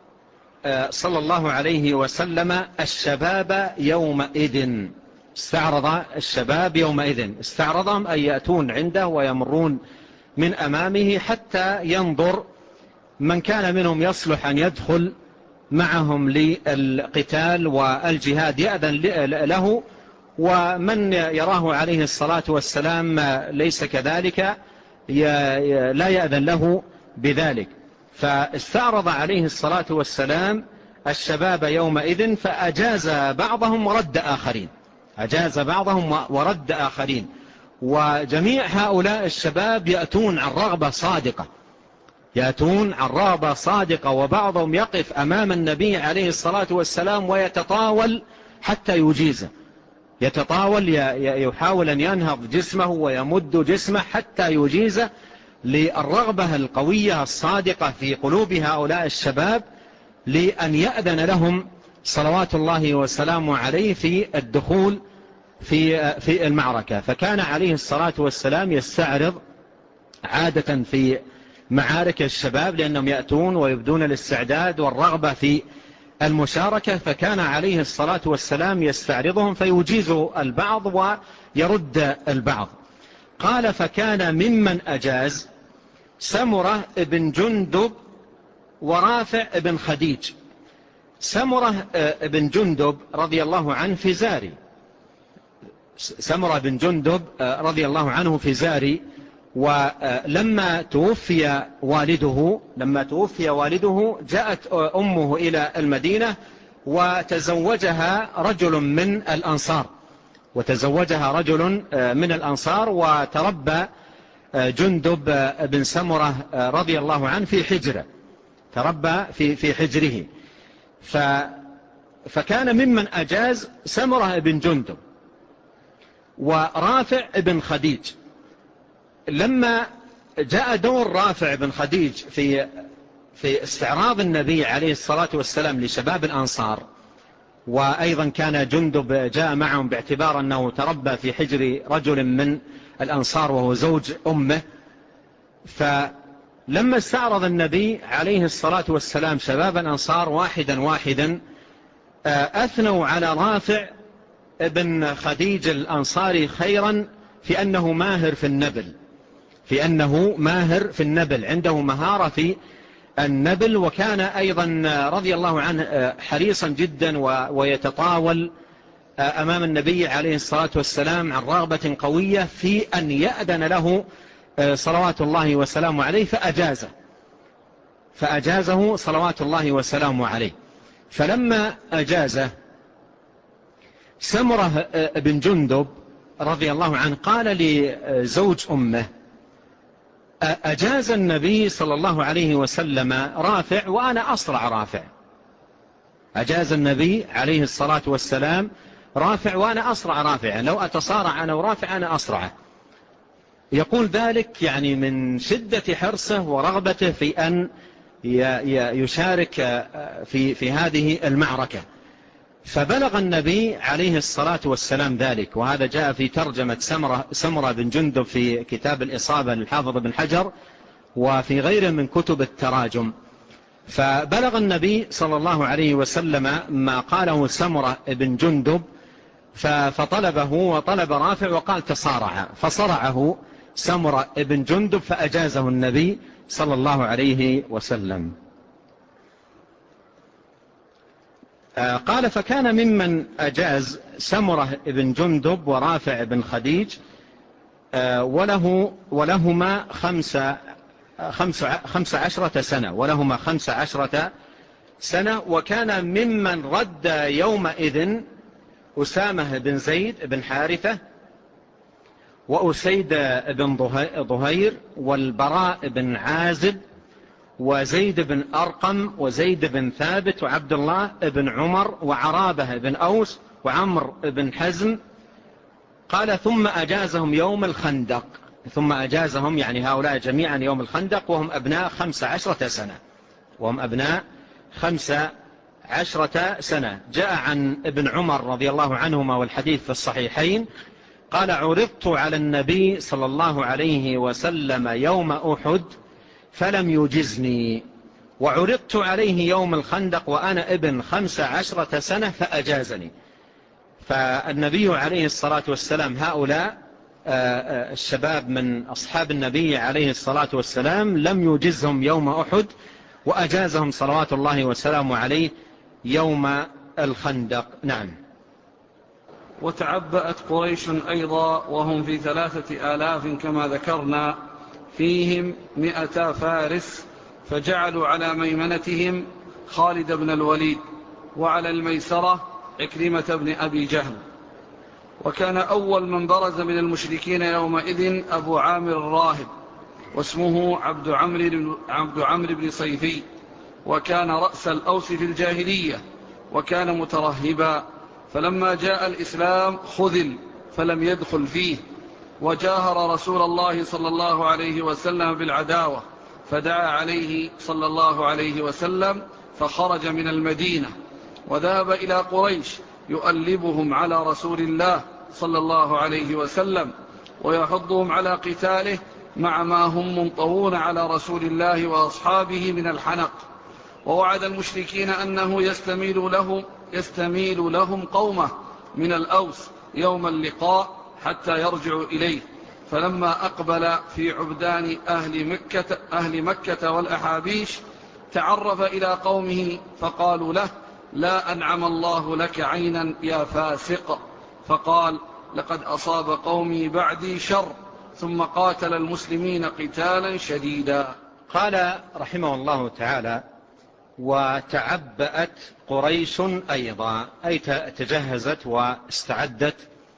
صلى الله عليه وسلم الشباب يومئذ. استعرض الشباب يومئذ، استعرضهم أن يأتون عنده ويمرون من أمامه حتى ينظر من كان منهم يصلح أن يدخل معهم للقتال والجهاد يأذن له، ومن يراه عليه الصلاة والسلام ليس كذلك لا يأذن له بذلك. فاستعرض عليه الصلاة والسلام الشباب يومئذ فأجاز بعضهم ورد آخرين، أجاز بعضهم ورد آخرين. وجميع هؤلاء الشباب يأتون عن رغبة صادقة، يأتون عن رغبة صادقة، وبعضهم يقف أمام النبي عليه الصلاة والسلام ويتطاول حتى يجيزه، يتطاول، يحاول أن ينهض جسمه ويمد جسمه حتى يجيزه للرغبة القوية الصادقة في قلوب هؤلاء الشباب لأن يأذن لهم صلوات الله وسلامه عليه في الدخول في المعركة. فكان عليه الصلاة والسلام يستعرض عادة في معارك الشباب لأنهم يأتون ويبدون الاستعداد والرغبة في المشاركة، فكان عليه الصلاة والسلام يستعرضهم فيجيز البعض ويرد البعض. قال: فكان ممن أجاز سمرة بن جندب ورافع بن خديج. سمرة بن جندب رضي الله عنه فزاري، سمرة بن جندب رضي الله عنه فزاري، ولما توفي والده جاءت أمه إلى المدينة وتزوجها رجل من الأنصار، وتربى جندب بن سمرة رضي الله عنه في حجره، تربى في حجره. فكان ممن أجاز سمرة بن جندب ورافع بن خديج. لما جاء دور رافع بن خديج في استعراض النبي عليه الصلاة والسلام لشباب الأنصار، وأيضا كان جندب جاء معهم باعتبار أنه تربى في حجر رجل من الأنصار وهو زوج أمه، فلما استعرض النبي عليه الصلاة والسلام شباب الأنصار واحدا أثنوا على رافع بن خديج الأنصاري خيرا في أنه ماهر في النبل، عنده مهارة في النبل، وكان أيضا رضي الله عنه حريصا جدا ويتطاول أمام النبي عليه الصلاة والسلام عن رغبة قوية في أن يأذن له صلوات الله وسلامه عليه، فأجازه صلوات الله وسلامه عليه. فلما أجازه سمرة بن جندب رضي الله عنه قال لزوج أمه: أجاز النبي صلى الله عليه وسلم رافع وأنا أصرع رافع. أجاز النبي عليه الصلاة والسلام رافع وأنا أصرع رافع، لو أتصارع أنا ورافع أنا أصرعه. يقول ذلك يعني من شدة حرصه ورغبته في أن يشارك في هذه المعركة. فبلغ النبي عليه الصلاة والسلام ذلك، وهذا جاء في ترجمة سمرة بن جندب في كتاب الإصابة للحافظ بن حجر وفي غيره من كتب التراجم. فبلغ النبي صلى الله عليه وسلم ما قاله سمرة بن جندب فطلبه وطلب رافع وقال تصارع، فصرعه سمرة بن جندب فأجازه النبي صلى الله عليه وسلم. قال: فكان ممن أجاز سمرة بن جندب ورافع بن خديج ولهما 15 سنة، وكان ممن رد يومئذ أسامة بن زيد بن حارثة وأسيد بن ظهير والبراء بن عازب وزيد بن أرقم وزيد بن ثابت وعبد الله بن عمر وعرابة بن أوس وعمر بن حزم. قال: ثم أجازهم يوم الخندق، ثم أجازهم يعني هؤلاء جميعا يوم الخندق وهم أبناء 15 سنة. جاء عن ابن عمر رضي الله عنهما والحديث في الصحيحين قال: عرضت على النبي صلى الله عليه وسلم يوم أحد فلم يجزني، وعرضت عليه يوم الخندق وأنا ابن 15 سنة فأجازني. فالنبي عليه الصلاة والسلام هؤلاء الشباب من أصحاب النبي عليه الصلاة والسلام لم يجزهم يوم أحد، وأجازهم صلوات الله وسلامه عليه يوم الخندق. نعم. وتعبأت قريش أيضا وهم في 3000 كما ذكرنا، فيهم 200 فارس، فجعلوا على ميمنتهم خالد بن الوليد، وعلى الميسرة عكرمة بن أبي جهل. وكان أول من برز من المشركين يومئذ أبو عامر الراهب، واسمه عبد عمرو بن صيفي، وكان رأس الأوس في الجاهلية، وكان مترهبا، فلما جاء الإسلام خذل فلم يدخل فيه، وجاهر رسول الله صلى الله عليه وسلم بالعداوة، فدعا عليه صلى الله عليه وسلم فخرج من المدينة وذهب إلى قريش يؤلبهم على رسول الله صلى الله عليه وسلم ويحضهم على قتاله، مع ما هم منطوون على رسول الله وأصحابه من الحنق. ووعد المشركين أنه يستميل لهم قومه من الأوس يوم اللقاء حتى يرجعوا إليه. فلما أقبل في عبدان أهل مكة والأحابيش تعرف إلى قومه فقالوا له: لا أنعم الله لك عينا يا فاسق. فقال: لقد أصاب قومي بعدي شر، ثم قاتل المسلمين قتالا شديدا. قال رحمه الله تعالى: وتعبأت قريش أيضا، أي تجهزت واستعدت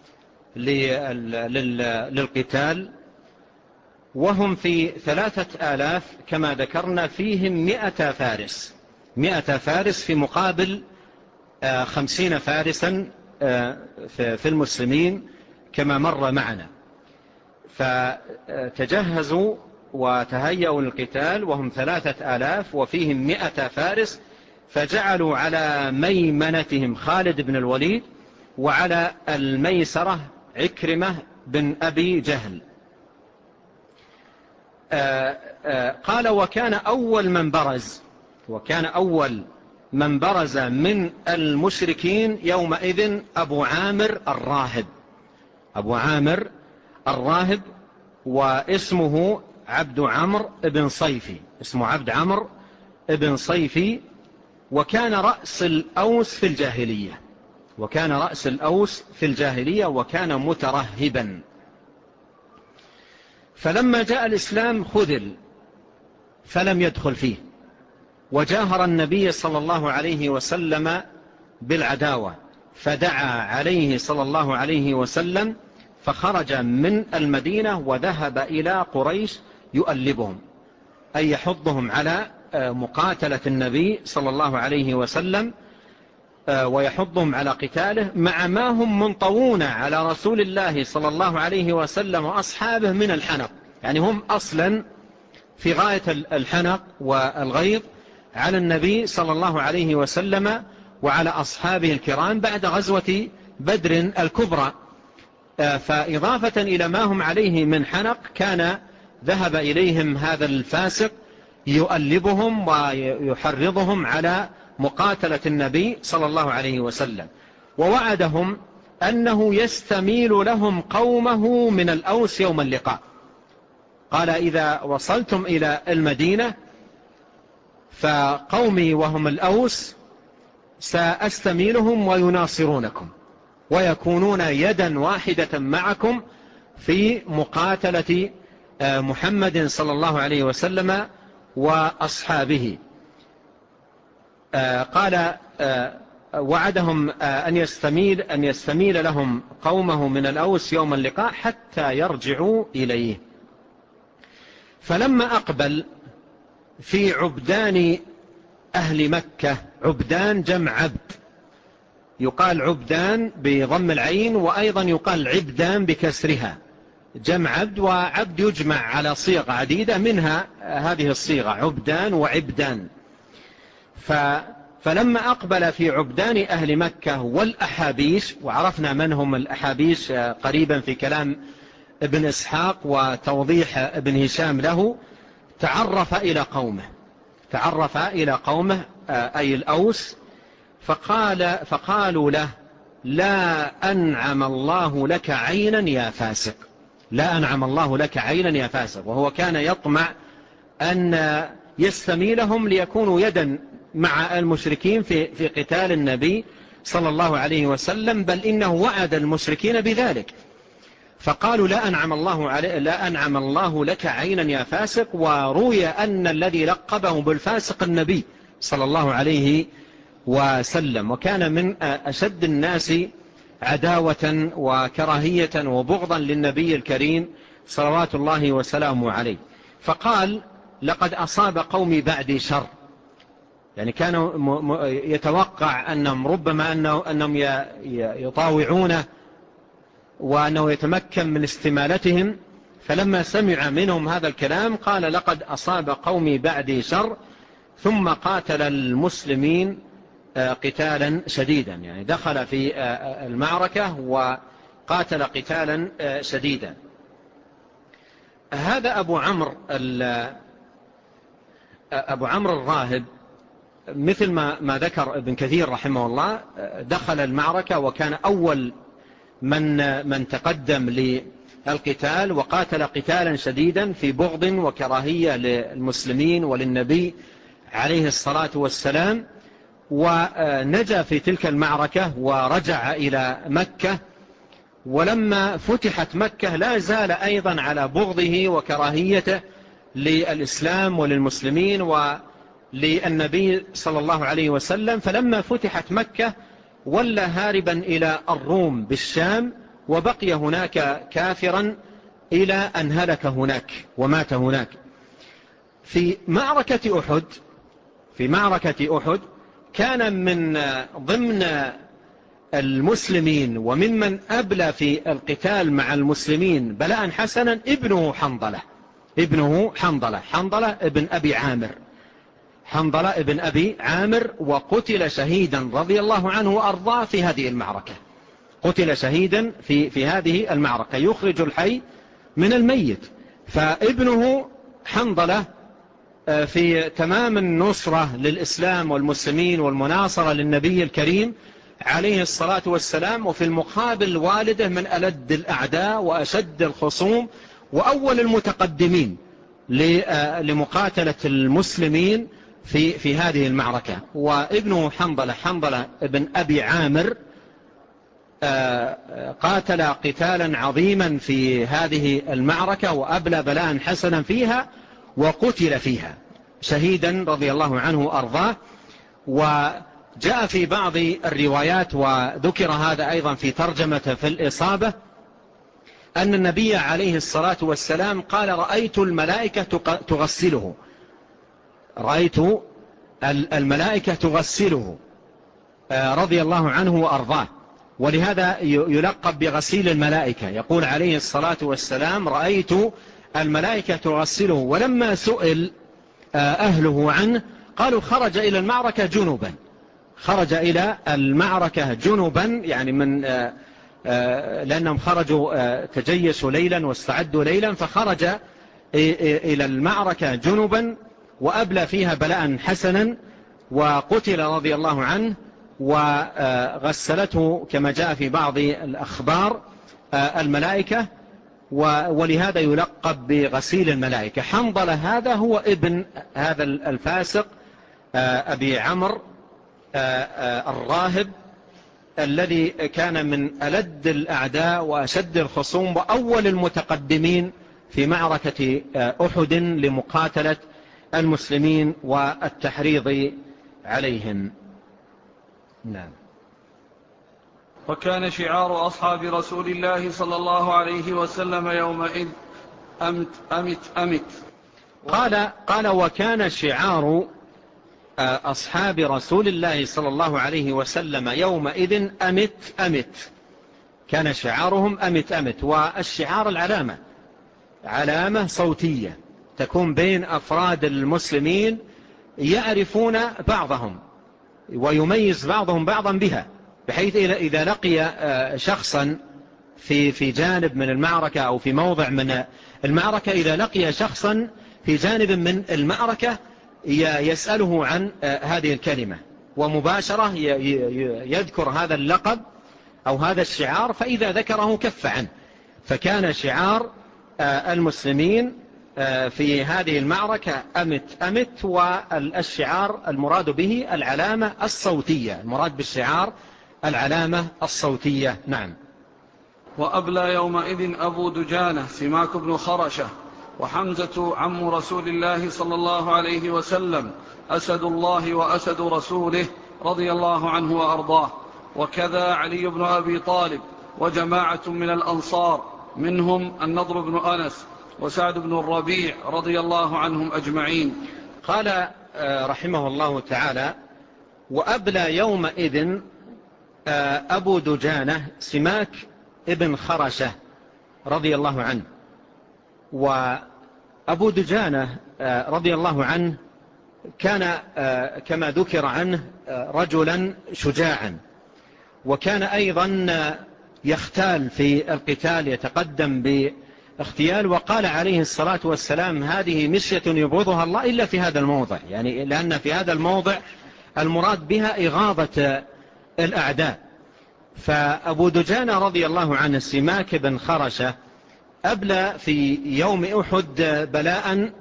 للقتال، وهم في 3000 كما ذكرنا، فيهم 100 فارس، 100 فارس في مقابل 50 فارسا في المسلمين كما مر معنا. فتجهزوا وتهيأوا للقتال وهم 3000 وفيهم 100 فارس، فجعلوا على ميمنتهم خالد بن الوليد وعلى الميسرة عكرمة بن أبي جهل. قال: وكان أول من برز من المشركين يومئذ أبو عامر الراهب، واسمه عبد عمرو بن صيفي، وكان رأس الأوس في الجاهلية، وكان مترهبا. فلما جاء الإسلام خذل فلم يدخل فيه، وجاهر النبي صلى الله عليه وسلم بالعداوة، فدعا عليه صلى الله عليه وسلم فخرج من المدينة وذهب إلى قريش يؤلبهم، أي يحضهم على مقاتلة النبي صلى الله عليه وسلم ويحضهم على قتاله، مع ما هم منطوون على رسول الله صلى الله عليه وسلم وأصحابه من الحنق. يعني هم أصلا في غاية الحنق والغيظ على النبي صلى الله عليه وسلم وعلى أصحابه الكرام بعد غزوة بدر الكبرى. فإضافة إلى ما هم عليه من حنق، كان ذهب إليهم هذا الفاسق يؤلبهم ويحرضهم على مقاتلة النبي صلى الله عليه وسلم، ووعدهم أنه يستميل لهم قومه من الأوس يوم اللقاء. قال: إذا وصلتم إلى المدينة فقومي وهم الأوس سأستميلهم ويناصرونكم، ويكونون يدا واحدة معكم في مقاتلة محمد صلى الله عليه وسلم وأصحابه. قال: وعدهم أن يستميل لهم قومه من الأوس يوم اللقاء حتى يرجعوا إليه. فلما أقبل في عبدان أهل مكة، عبدان جمع عبد، يقال عبدان بضم العين، وأيضا يقال عبدان بكسرها، جمع عبد، وعبد يجمع على صيغ عديدة، منها هذه الصيغة عبدان وعبدان. فلما أقبل في عبدان أهل مكة والأحابيش، وعرفنا من هم الأحابيش قريبا في كلام ابن إسحاق وتوضيح ابن هشام له، تعرف إلى قومه أي الأوس، فقالوا له: لا أنعم الله لك عينا يا فاسق، لا أنعم الله لك عينا يا فاسق. وهو كان يطمع أن يستميلهم ليكونوا يدا مع المشركين في قتال النبي صلى الله عليه وسلم، بل إنه وعد المشركين بذلك. فقالوا: لا أنعم الله لك عينا يا فاسق. وروي أن الذي لقبه بالفاسق النبي صلى الله عليه وسلم، وكان من أشد الناس عداوة وكراهية وبغضا للنبي الكريم صلوات الله وسلامه عليه. فقال: لقد أصاب قومي بعدي شر، يعني كانوا يتوقع أنهم ربما أنهم يطاوعونه وأنه يتمكن من استمالتهم، فلما سمع منهم هذا الكلام قال لقد أصاب قومي بعدي شر، ثم قاتل المسلمين قتالا شديدا، يعني دخل في المعركة وقاتل قتالا شديدا. هذا أبو عمرو الراهب مثل ما ذكر ابن كثير رحمه الله دخل المعركة وكان أول من تقدم للقتال، وقاتل قتالا شديدا في بغض وكراهية للمسلمين وللنبي عليه الصلاة والسلام، ونجا في تلك المعركة ورجع إلى مكة. ولما فتحت مكة لا زال أيضا على بغضه وكراهيته للإسلام وللمسلمين وللنبي صلى الله عليه وسلم، فلما فتحت مكة ولى هاربا إلى الروم بالشام، وبقي هناك كافرا إلى أن هلك هناك ومات هناك. في معركة أحد كان من ضمن المسلمين وممن أبلى في القتال مع المسلمين بلاء حسنا ابنه حنظلة ابن أبي عامر، وقتل شهيدا رضي الله عنه وأرضاه في هذه المعركة. قتل شهيدا في هذه المعركة، يخرج الحي من الميت. فابنه حنظلة في تمام النصرة للإسلام والمسلمين والمناصرة للنبي الكريم عليه الصلاة والسلام، وفي المقابل والده من ألد الأعداء وأشد الخصوم وأول المتقدمين لمقاتلة المسلمين في هذه المعركة. وابنه حنظلة ابن أبي عامر قاتل قتالا عظيما في هذه المعركة وأبلى بلاء حسنا فيها، وقتل فيها شهيدا رضي الله عنه وأرضاه. وجاء في بعض الروايات وذكر هذا أيضا في ترجمة في الإصابة أن النبي عليه الصلاة والسلام قال رأيت الملائكة تغسله رضي الله عنه وأرضاه، ولهذا يلقب بغسيل الملائكة. يقول عليه الصلاة والسلام رأيت الملائكة تغسله. ولما سئل أهله عنه قالوا خرج إلى المعركة جنبا، يعني من لأنهم خرجوا تجيشوا ليلا واستعدوا ليلا، فخرج إلى المعركة جنبا وأبلى فيها بلاء حسنا، وقتل رضي الله عنه، وغسلته كما جاء في بعض الأخبار الملائكة، ولهذا يلقب بغسيل الملائكة. حنظلة هذا هو ابن هذا الفاسق أبي عمرو الراهب الذي كان من ألد الأعداء وأشد الخصوم وأول المتقدمين في معركة أحد لمقاتلة المسلمين والتحريض عليهم. نعم. وكان شعار أصحاب رسول الله صلى الله عليه وسلم يومئذ أمت أمت أمت. قال وكان شعار أصحاب رسول الله صلى الله عليه وسلم يومئذ أمت أمت، كان شعارهم أمت أمت. والشعار علامة صوتية تكون بين أفراد المسلمين يعرفون بعضهم ويميز بعضهم بعضا بها، بحيث إذا لقي شخصا في جانب من المعركة أو في موضع من المعركة، إذا لقي شخصا في جانب من المعركة يسأله عن هذه الكلمة، ومباشرة يذكر هذا اللقب أو هذا الشعار، فإذا ذكره كف عنه. فكان شعار المسلمين في هذه المعركة أمت أمت، والشعار المراد به العلامة الصوتية، المراد بالشعار العلامة الصوتية. نعم. وأبلى يومئذ أبو دجانة سماك بن خرشة، وحمزة عم رسول الله صلى الله عليه وسلم أسد الله وأسد رسوله رضي الله عنه وأرضاه، وكذا علي بن أبي طالب وجماعة من الأنصار منهم النضر بن أنس وسعد بن الربيع رضي الله عنهم أجمعين. قال رحمه الله تعالى: وأبلى يومئذ أبو دجانة سماك ابن خرشة رضي الله عنه. وأبو دجانة رضي الله عنه كان كما ذكر عنه رجلا شجاعا، وكان أيضا يختال في القتال، يتقدم باختيال. وقال عليه الصلاة والسلام: هذه مشية يبغضها الله إلا في هذا الموضع، يعني لأن في هذا الموضع المراد بها إغاظة الأعداء. فأبو دجانة رضي الله عنه سماك بن خرشة أبلى في يوم أحد بلاء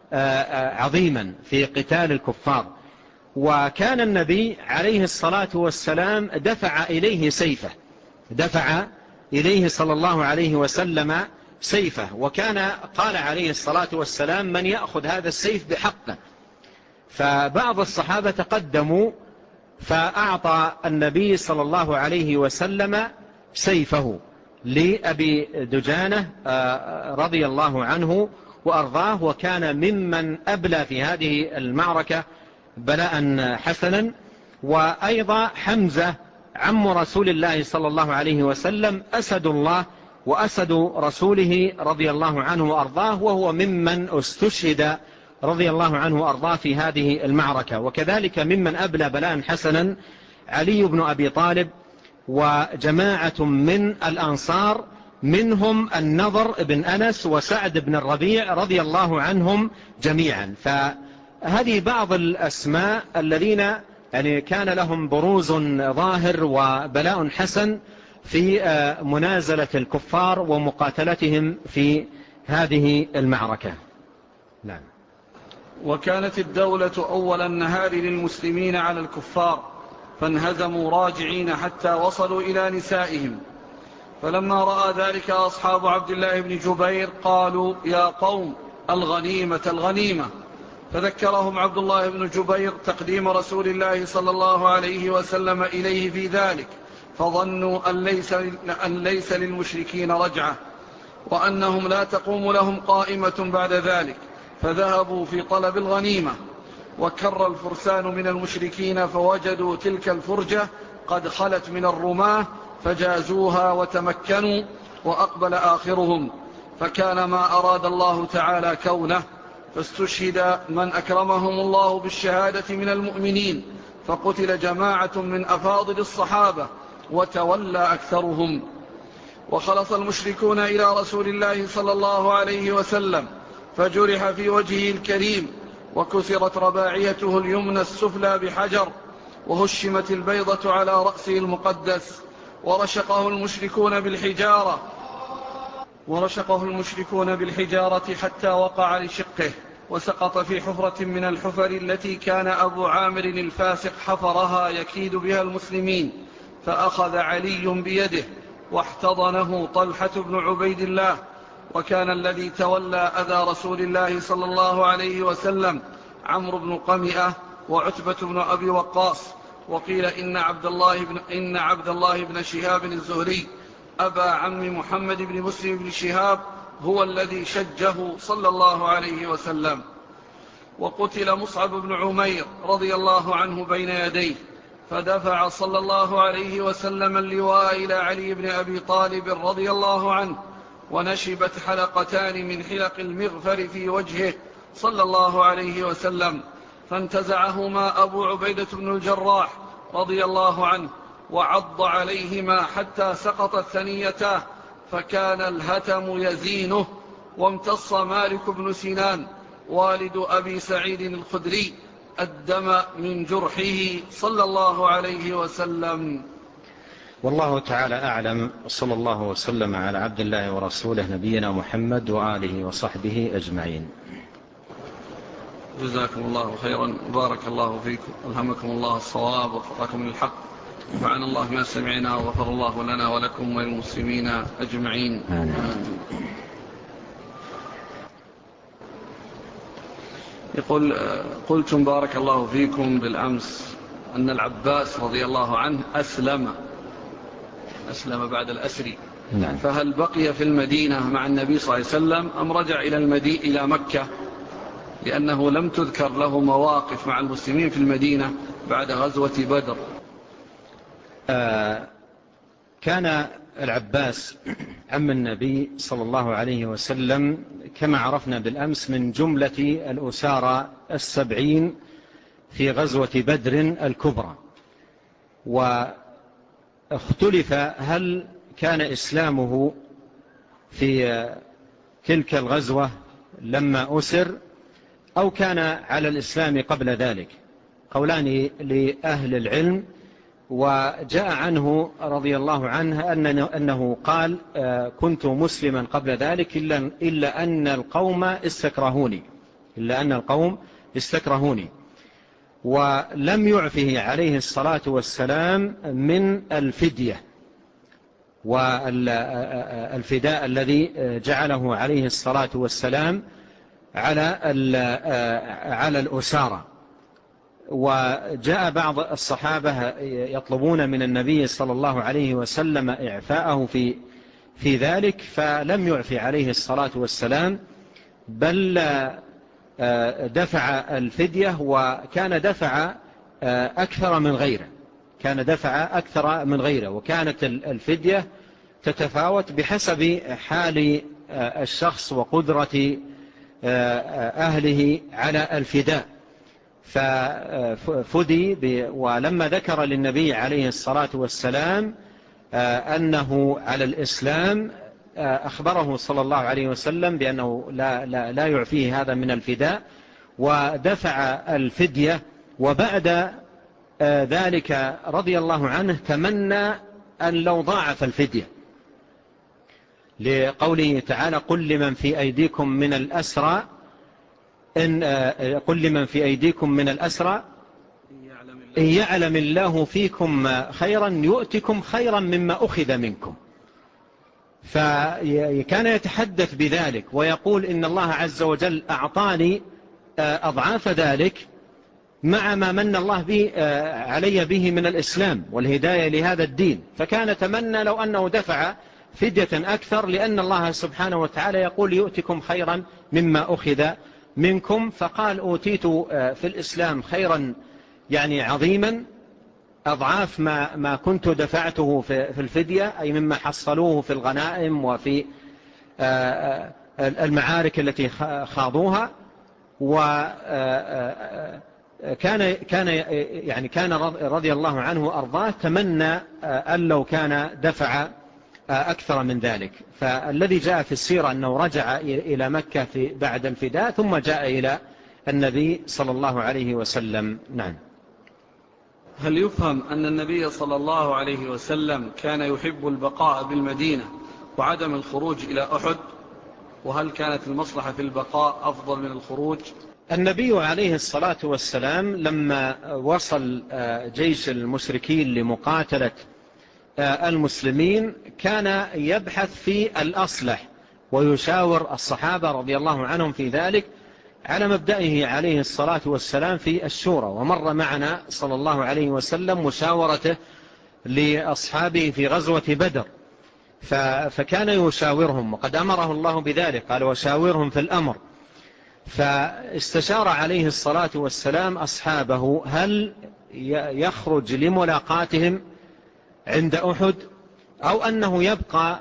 عظيما في قتال الكفار، وكان النبي عليه الصلاة والسلام دفع إليه سيفه، دفع إليه صلى الله عليه وسلم سيفه، وكان قال عليه الصلاة والسلام: من يأخذ هذا السيف بحقه. فبعض الصحابة تقدموا فأعطى النبي صلى الله عليه وسلم سيفه لأبي دجانة رضي الله عنه وأرضاه، وكان ممن أبلى في هذه المعركة بلاء حسنا. وأيضا حمزة عم رسول الله صلى الله عليه وسلم أسد الله وأسد رسوله رضي الله عنه وأرضاه، وهو ممن استشهد رضي الله عنه وأرضاه في هذه المعركة. وكذلك ممن أبلى بلاء حسنا علي بن أبي طالب وجماعة من الأنصار، منهم النضر بن أنس وسعد بن الربيع رضي الله عنهم جميعا. فهذه بعض الأسماء الذين يعني كان لهم بروز ظاهر وبلاء حسن في منازلة الكفار ومقاتلتهم في هذه المعركة. نعم. وكانت الدولة أول النهار للمسلمين على الكفار، فانهزموا راجعين حتى وصلوا إلى نسائهم. فلما رأى ذلك أصحاب عبد الله بن جبير قالوا: يا قوم، الغنيمة الغنيمة. فذكرهم عبد الله بن جبير تقديم رسول الله صلى الله عليه وسلم إليه في ذلك، فظنوا أن ليس للمشركين رجعة، وأنهم لا تقوم لهم قائمة بعد ذلك، فذهبوا في طلب الغنيمة. وكر الفرسان من المشركين فوجدوا تلك الفرجة قد خلت من الرماة، فجازوها وتمكنوا، وأقبل آخرهم، فكان ما أراد الله تعالى كونه، فاستشهد من أكرمهم الله بالشهادة من المؤمنين، فقتل جماعة من أفاضل الصحابة وتولى أكثرهم. وخلص المشركون إلى رسول الله صلى الله عليه وسلم، فجرح في وجهه الكريم، وكسرت رباعيته اليمنى السفلى بحجر، وهشمت البيضة على رأسه المقدس، ورشقه المشركون بالحجارة حتى وقع لشقه، وسقط في حفرة من الحفر التي كان أبو عامر الفاسق حفرها يكيد بها المسلمين، فأخذ علي بيده واحتضنه طلحة بن عبيد الله. وكان الذي تولى أذى رسول الله صلى الله عليه وسلم عمرو بن قمئة وعتبة بن أبي وقاص. وقيل إن عبد الله بن شهاب الزهري أبا عم محمد بن مسلم بن شهاب هو الذي شجه صلى الله عليه وسلم. وقتل مصعب بن عمير رضي الله عنه بين يديه، فدفع صلى الله عليه وسلم اللواء إلى علي بن أبي طالب رضي الله عنه، ونشبت حلقتان من حلق المغفر في وجهه صلى الله عليه وسلم، فانتزعهما أبو عبيدة بن الجراح رضي الله عنه، وعض عليهما حتى سقطت ثنيتاه، فكان الهتم يزينه. وامتص مالك بن سنان والد أبي سعيد الخدري الدم من جرحه صلى الله عليه وسلم. والله تعالى أعلم، صلى الله وسلم على عبد الله ورسوله نبينا محمد وآله وصحبه أجمعين. جزاكم الله خيرا، بارك الله فيكم، ألهمكم الله الصواب ووفقكم للحق، نفعنا الله ما سمعنا، وغفر الله لنا ولكم وللمسلمين أجمعين. آمين. يقول: قلتم بارك الله فيكم بالأمس أن العباس رضي الله عنه أسلم بعد الأسر. نعم. فهل بقي في المدينة مع النبي صلى الله عليه وسلم أم رجع إلى مكة؟ لأنه لم تذكر له مواقف مع المسلمين في المدينة بعد غزوة بدر. كان العباس عم النبي صلى الله عليه وسلم كما عرفنا بالأمس من جملة الأسارى 70 في غزوة بدر الكبرى، واختلف هل كان إسلامه في تلك الغزوة لما أسر أو كان على الإسلام قبل ذلك، قولان لأهل العلم. وجاء عنه رضي الله عنه أنه قال كنت مسلما قبل ذلك إلا أن القوم استكرهوني، ولم يعفه عليه الصلاة والسلام من الفدية والفداء الذي جعله عليه الصلاة والسلام على الأسارة. وجاء بعض الصحابة يطلبون من النبي صلى الله عليه وسلم إعفاءه في ذلك، فلم يعفي عليه الصلاة والسلام، بل دفع الفدية، وكان دفع أكثر من غيره، وكانت الفدية تتفاوت بحسب حال الشخص وقدرة أهله على الفداء. ففدي ولما ذكر للنبي عليه الصلاة والسلام أنه على الإسلام أخبره صلى الله عليه وسلم بأنه لا يعفيه هذا من الفداء، ودفع الفدية. وبعد ذلك رضي الله عنه تمنى أن لو ضاعف الفدية، لقوله تعالى قل لمن في أيديكم من الأسرى إن يعلم الله فيكم خيرا يؤتكم خيرا مما أخذ منكم. فكان يتحدث بذلك ويقول إن الله عز وجل أعطاني أضعاف ذلك مع ما من الله علي به من الإسلام والهداية لهذا الدين. فكان تمنى لو أنه دفع فدية أكثر، لأن الله سبحانه وتعالى يقول يؤتكم خيرا مما أخذ منكم. فقال أوتيت في الإسلام خيرا يعني عظيما أضعاف ما كنت دفعته في الفدية، أي مما حصلوه في الغنائم وفي المعارك التي خاضوها. كان رضي الله عنه أرضاه تمنى أن لو كان دفع أكثر من ذلك. فالذي جاء في السيرة أنه رجع إلى مكة بعد الفداء ثم جاء إلى النبي صلى الله عليه وسلم. نعم. هل يفهم أن النبي صلى الله عليه وسلم كان يحب البقاء بالمدينة وعدم الخروج إلى أحد؟ وهل كانت المصلحة في البقاء أفضل من الخروج؟ النبي عليه الصلاة والسلام لما وصل جيش المشركين لمقاتلة المسلمين كان يبحث في الأصلح ويشاور الصحابة رضي الله عنهم في ذلك على مبدئه عليه الصلاة والسلام في الشورى. ومر معنا صلى الله عليه وسلم مشاورته لأصحابه في غزوة بدر، فكان يشاورهم وقد أمره الله بذلك، قال وشاورهم في الأمر. فاستشار عليه الصلاة والسلام أصحابه هل يخرج لملاقاتهم عند أحد أو أنه يبقى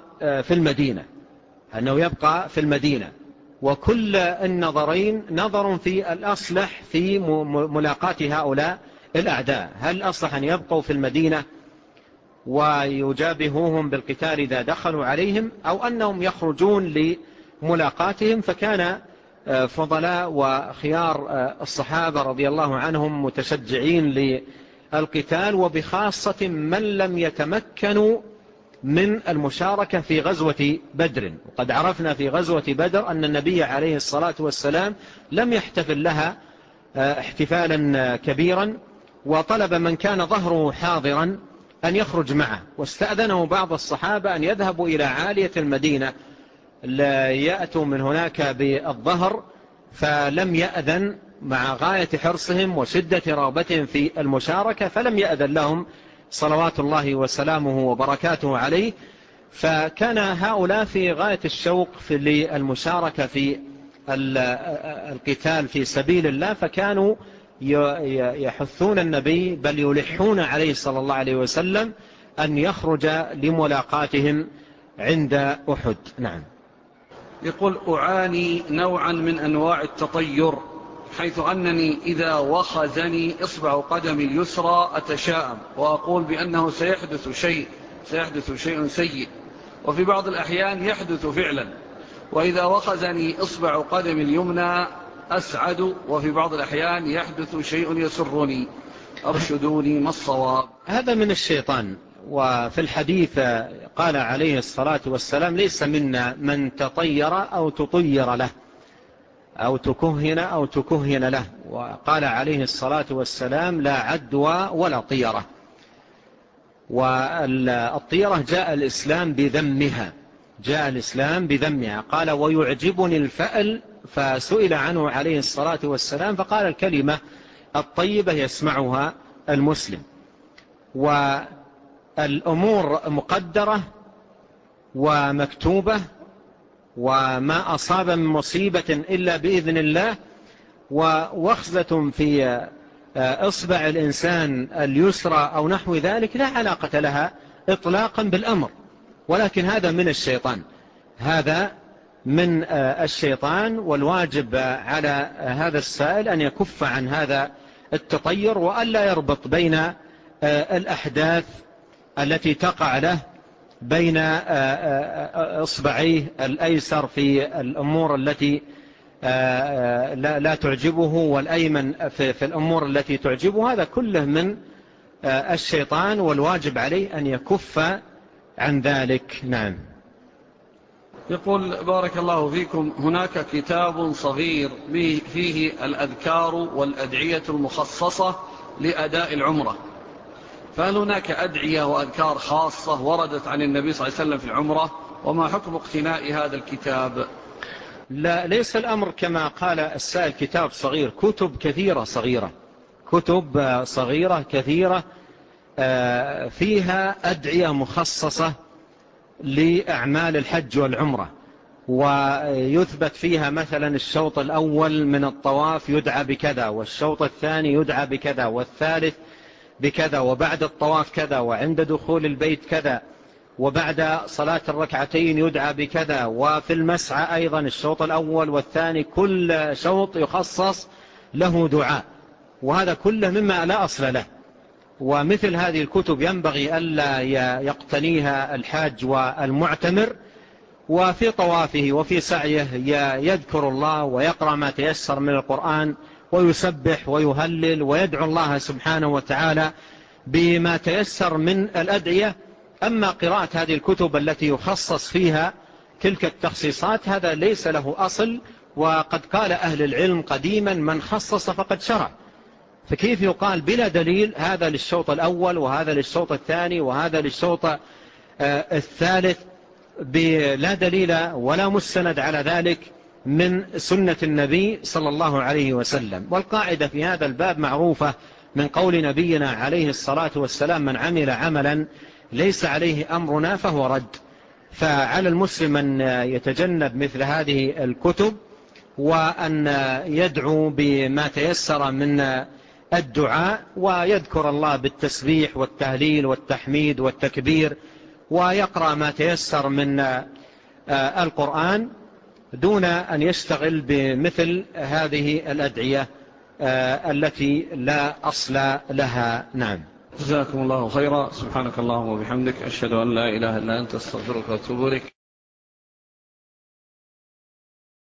في المدينة. وكل النظرين نظر في الأصلح في ملاقاة هؤلاء الأعداء، هل أصلح أن يبقوا في المدينة ويجابهوهم بالقتال إذا دخلوا عليهم، أو أنهم يخرجون لملاقاتهم. فكان فضلاء وخيار الصحابة رضي الله عنهم متشجعين للقتال، وبخاصة من لم يتمكنوا من المشاركة في غزوة بدر. وقد عرفنا في غزوة بدر أن النبي عليه الصلاة والسلام لم يحتفل لها احتفالا كبيرا، وطلب من كان ظهره حاضرا أن يخرج معه، واستأذنه بعض الصحابة أن يذهبوا إلى عالية المدينة لا يأتوا من هناك بالظهر، فلم يأذن مع غاية حرصهم وشدة رغبتهم في المشاركة، فلم يأذن لهم صلوات الله وسلامه وبركاته عليه. فكان هؤلاء في غاية الشوق للمشاركة في القتال في سبيل الله فكانوا يحثون النبي بل يلحون عليه صلى الله عليه وسلم أن يخرج لملاقاتهم عند أحد. نعم. يقول أعاني نوعا من أنواع التطير، حيث أنني إذا وخزني إصبع قدمي اليسرى أتشاءم وأقول بأنه سيحدث شيء سيء، وفي بعض الأحيان يحدث فعلا، وإذا وخزني إصبع قدمي اليمنى أسعد، وفي بعض الأحيان يحدث شيء يسرني، أرشدوني ما الصواب؟ هذا من الشيطان. وفي الحديث قال عليه الصلاة والسلام ليس منا من تطير أو تطير له أو تكهن له. وقال عليه الصلاة والسلام لا عدوى ولا طيرة. والطيرة جاء الإسلام بذمها. قال ويعجبني الفأل، فسئل عنه عليه الصلاة والسلام فقال الكلمة الطيبة يسمعها المسلم. والأمور مقدرة ومكتوبة، وما أصاب من مصيبة إلا بإذن الله. ووخزة في إصبع الإنسان اليسرى أو نحو ذلك لا علاقة لها إطلاقا بالأمر، ولكن هذا من الشيطان. والواجب على هذا السائل أن يكف عن هذا التطير، وألا يربط بين الأحداث التي تقع له بين إصبعيه الأيسر في الأمور التي لا تعجبه والأيمن في الأمور التي تعجبه. هذا كله من الشيطان، والواجب عليه أن يكف عن ذلك. نعم. يقول بارك الله فيكم، هناك كتاب صغير فيه الأذكار والأدعية المخصصة لأداء العمرة، فهل هناك أدعية وأذكار خاصة وردت عن النبي صلى الله عليه وسلم في العمرة؟ وما حكم اقتناء هذا الكتاب؟ لا، ليس الأمر كما قال السائل كتاب صغير، كتب كثيرة صغيرة، كتب صغيرة كثيرة فيها أدعية مخصصة لأعمال الحج والعمرة، ويثبت فيها مثلا الشوط الأول من الطواف يدعى بكذا، والشوط الثاني يدعى بكذا، والثالث بكذا، وبعد الطواف كذا، وعند دخول البيت كذا، وبعد صلاة الركعتين يدعى بكذا، وفي المسعى أيضا الشوط الأول والثاني كل شوط يخصص له دعاء، وهذا كله مما لا أصل له. ومثل هذه الكتب ينبغي ألا يقتنيها الحاج والمعتمر، وفي طوافه وفي سعيه يذكر الله ويقرأ ما تيسر من القرآن ويسبح ويهلل ويدعو الله سبحانه وتعالى بما تيسر من الأدعية. أما قراءة هذه الكتب التي يخصص فيها تلك التخصيصات هذا ليس له أصل، وقد قال أهل العلم قديما من خصص فقد شرع، فكيف يقال بلا دليل هذا للشوط الأول وهذا للشوط الثاني وهذا للشوط الثالث بلا دليل ولا مستند على ذلك من سنة النبي صلى الله عليه وسلم. والقاعدة في هذا الباب معروفة من قول نبينا عليه الصلاة والسلام من عمل عملا ليس عليه أمرنا فهو رد. فعلى المسلم أن يتجنب مثل هذه الكتب، وأن يدعو بما تيسر من الدعاء، ويذكر الله بالتسبيح والتهليل والتحميد والتكبير، ويقرأ ما تيسر من القرآن دون أن يشتغل بمثل هذه الأدعية التي لا أصل لها. نعم. جزاكم الله خيرا. سبحانك اللهم وبحمدك، أشهد أن لا إله إلا أنت، استغفرك وأتوب إليك.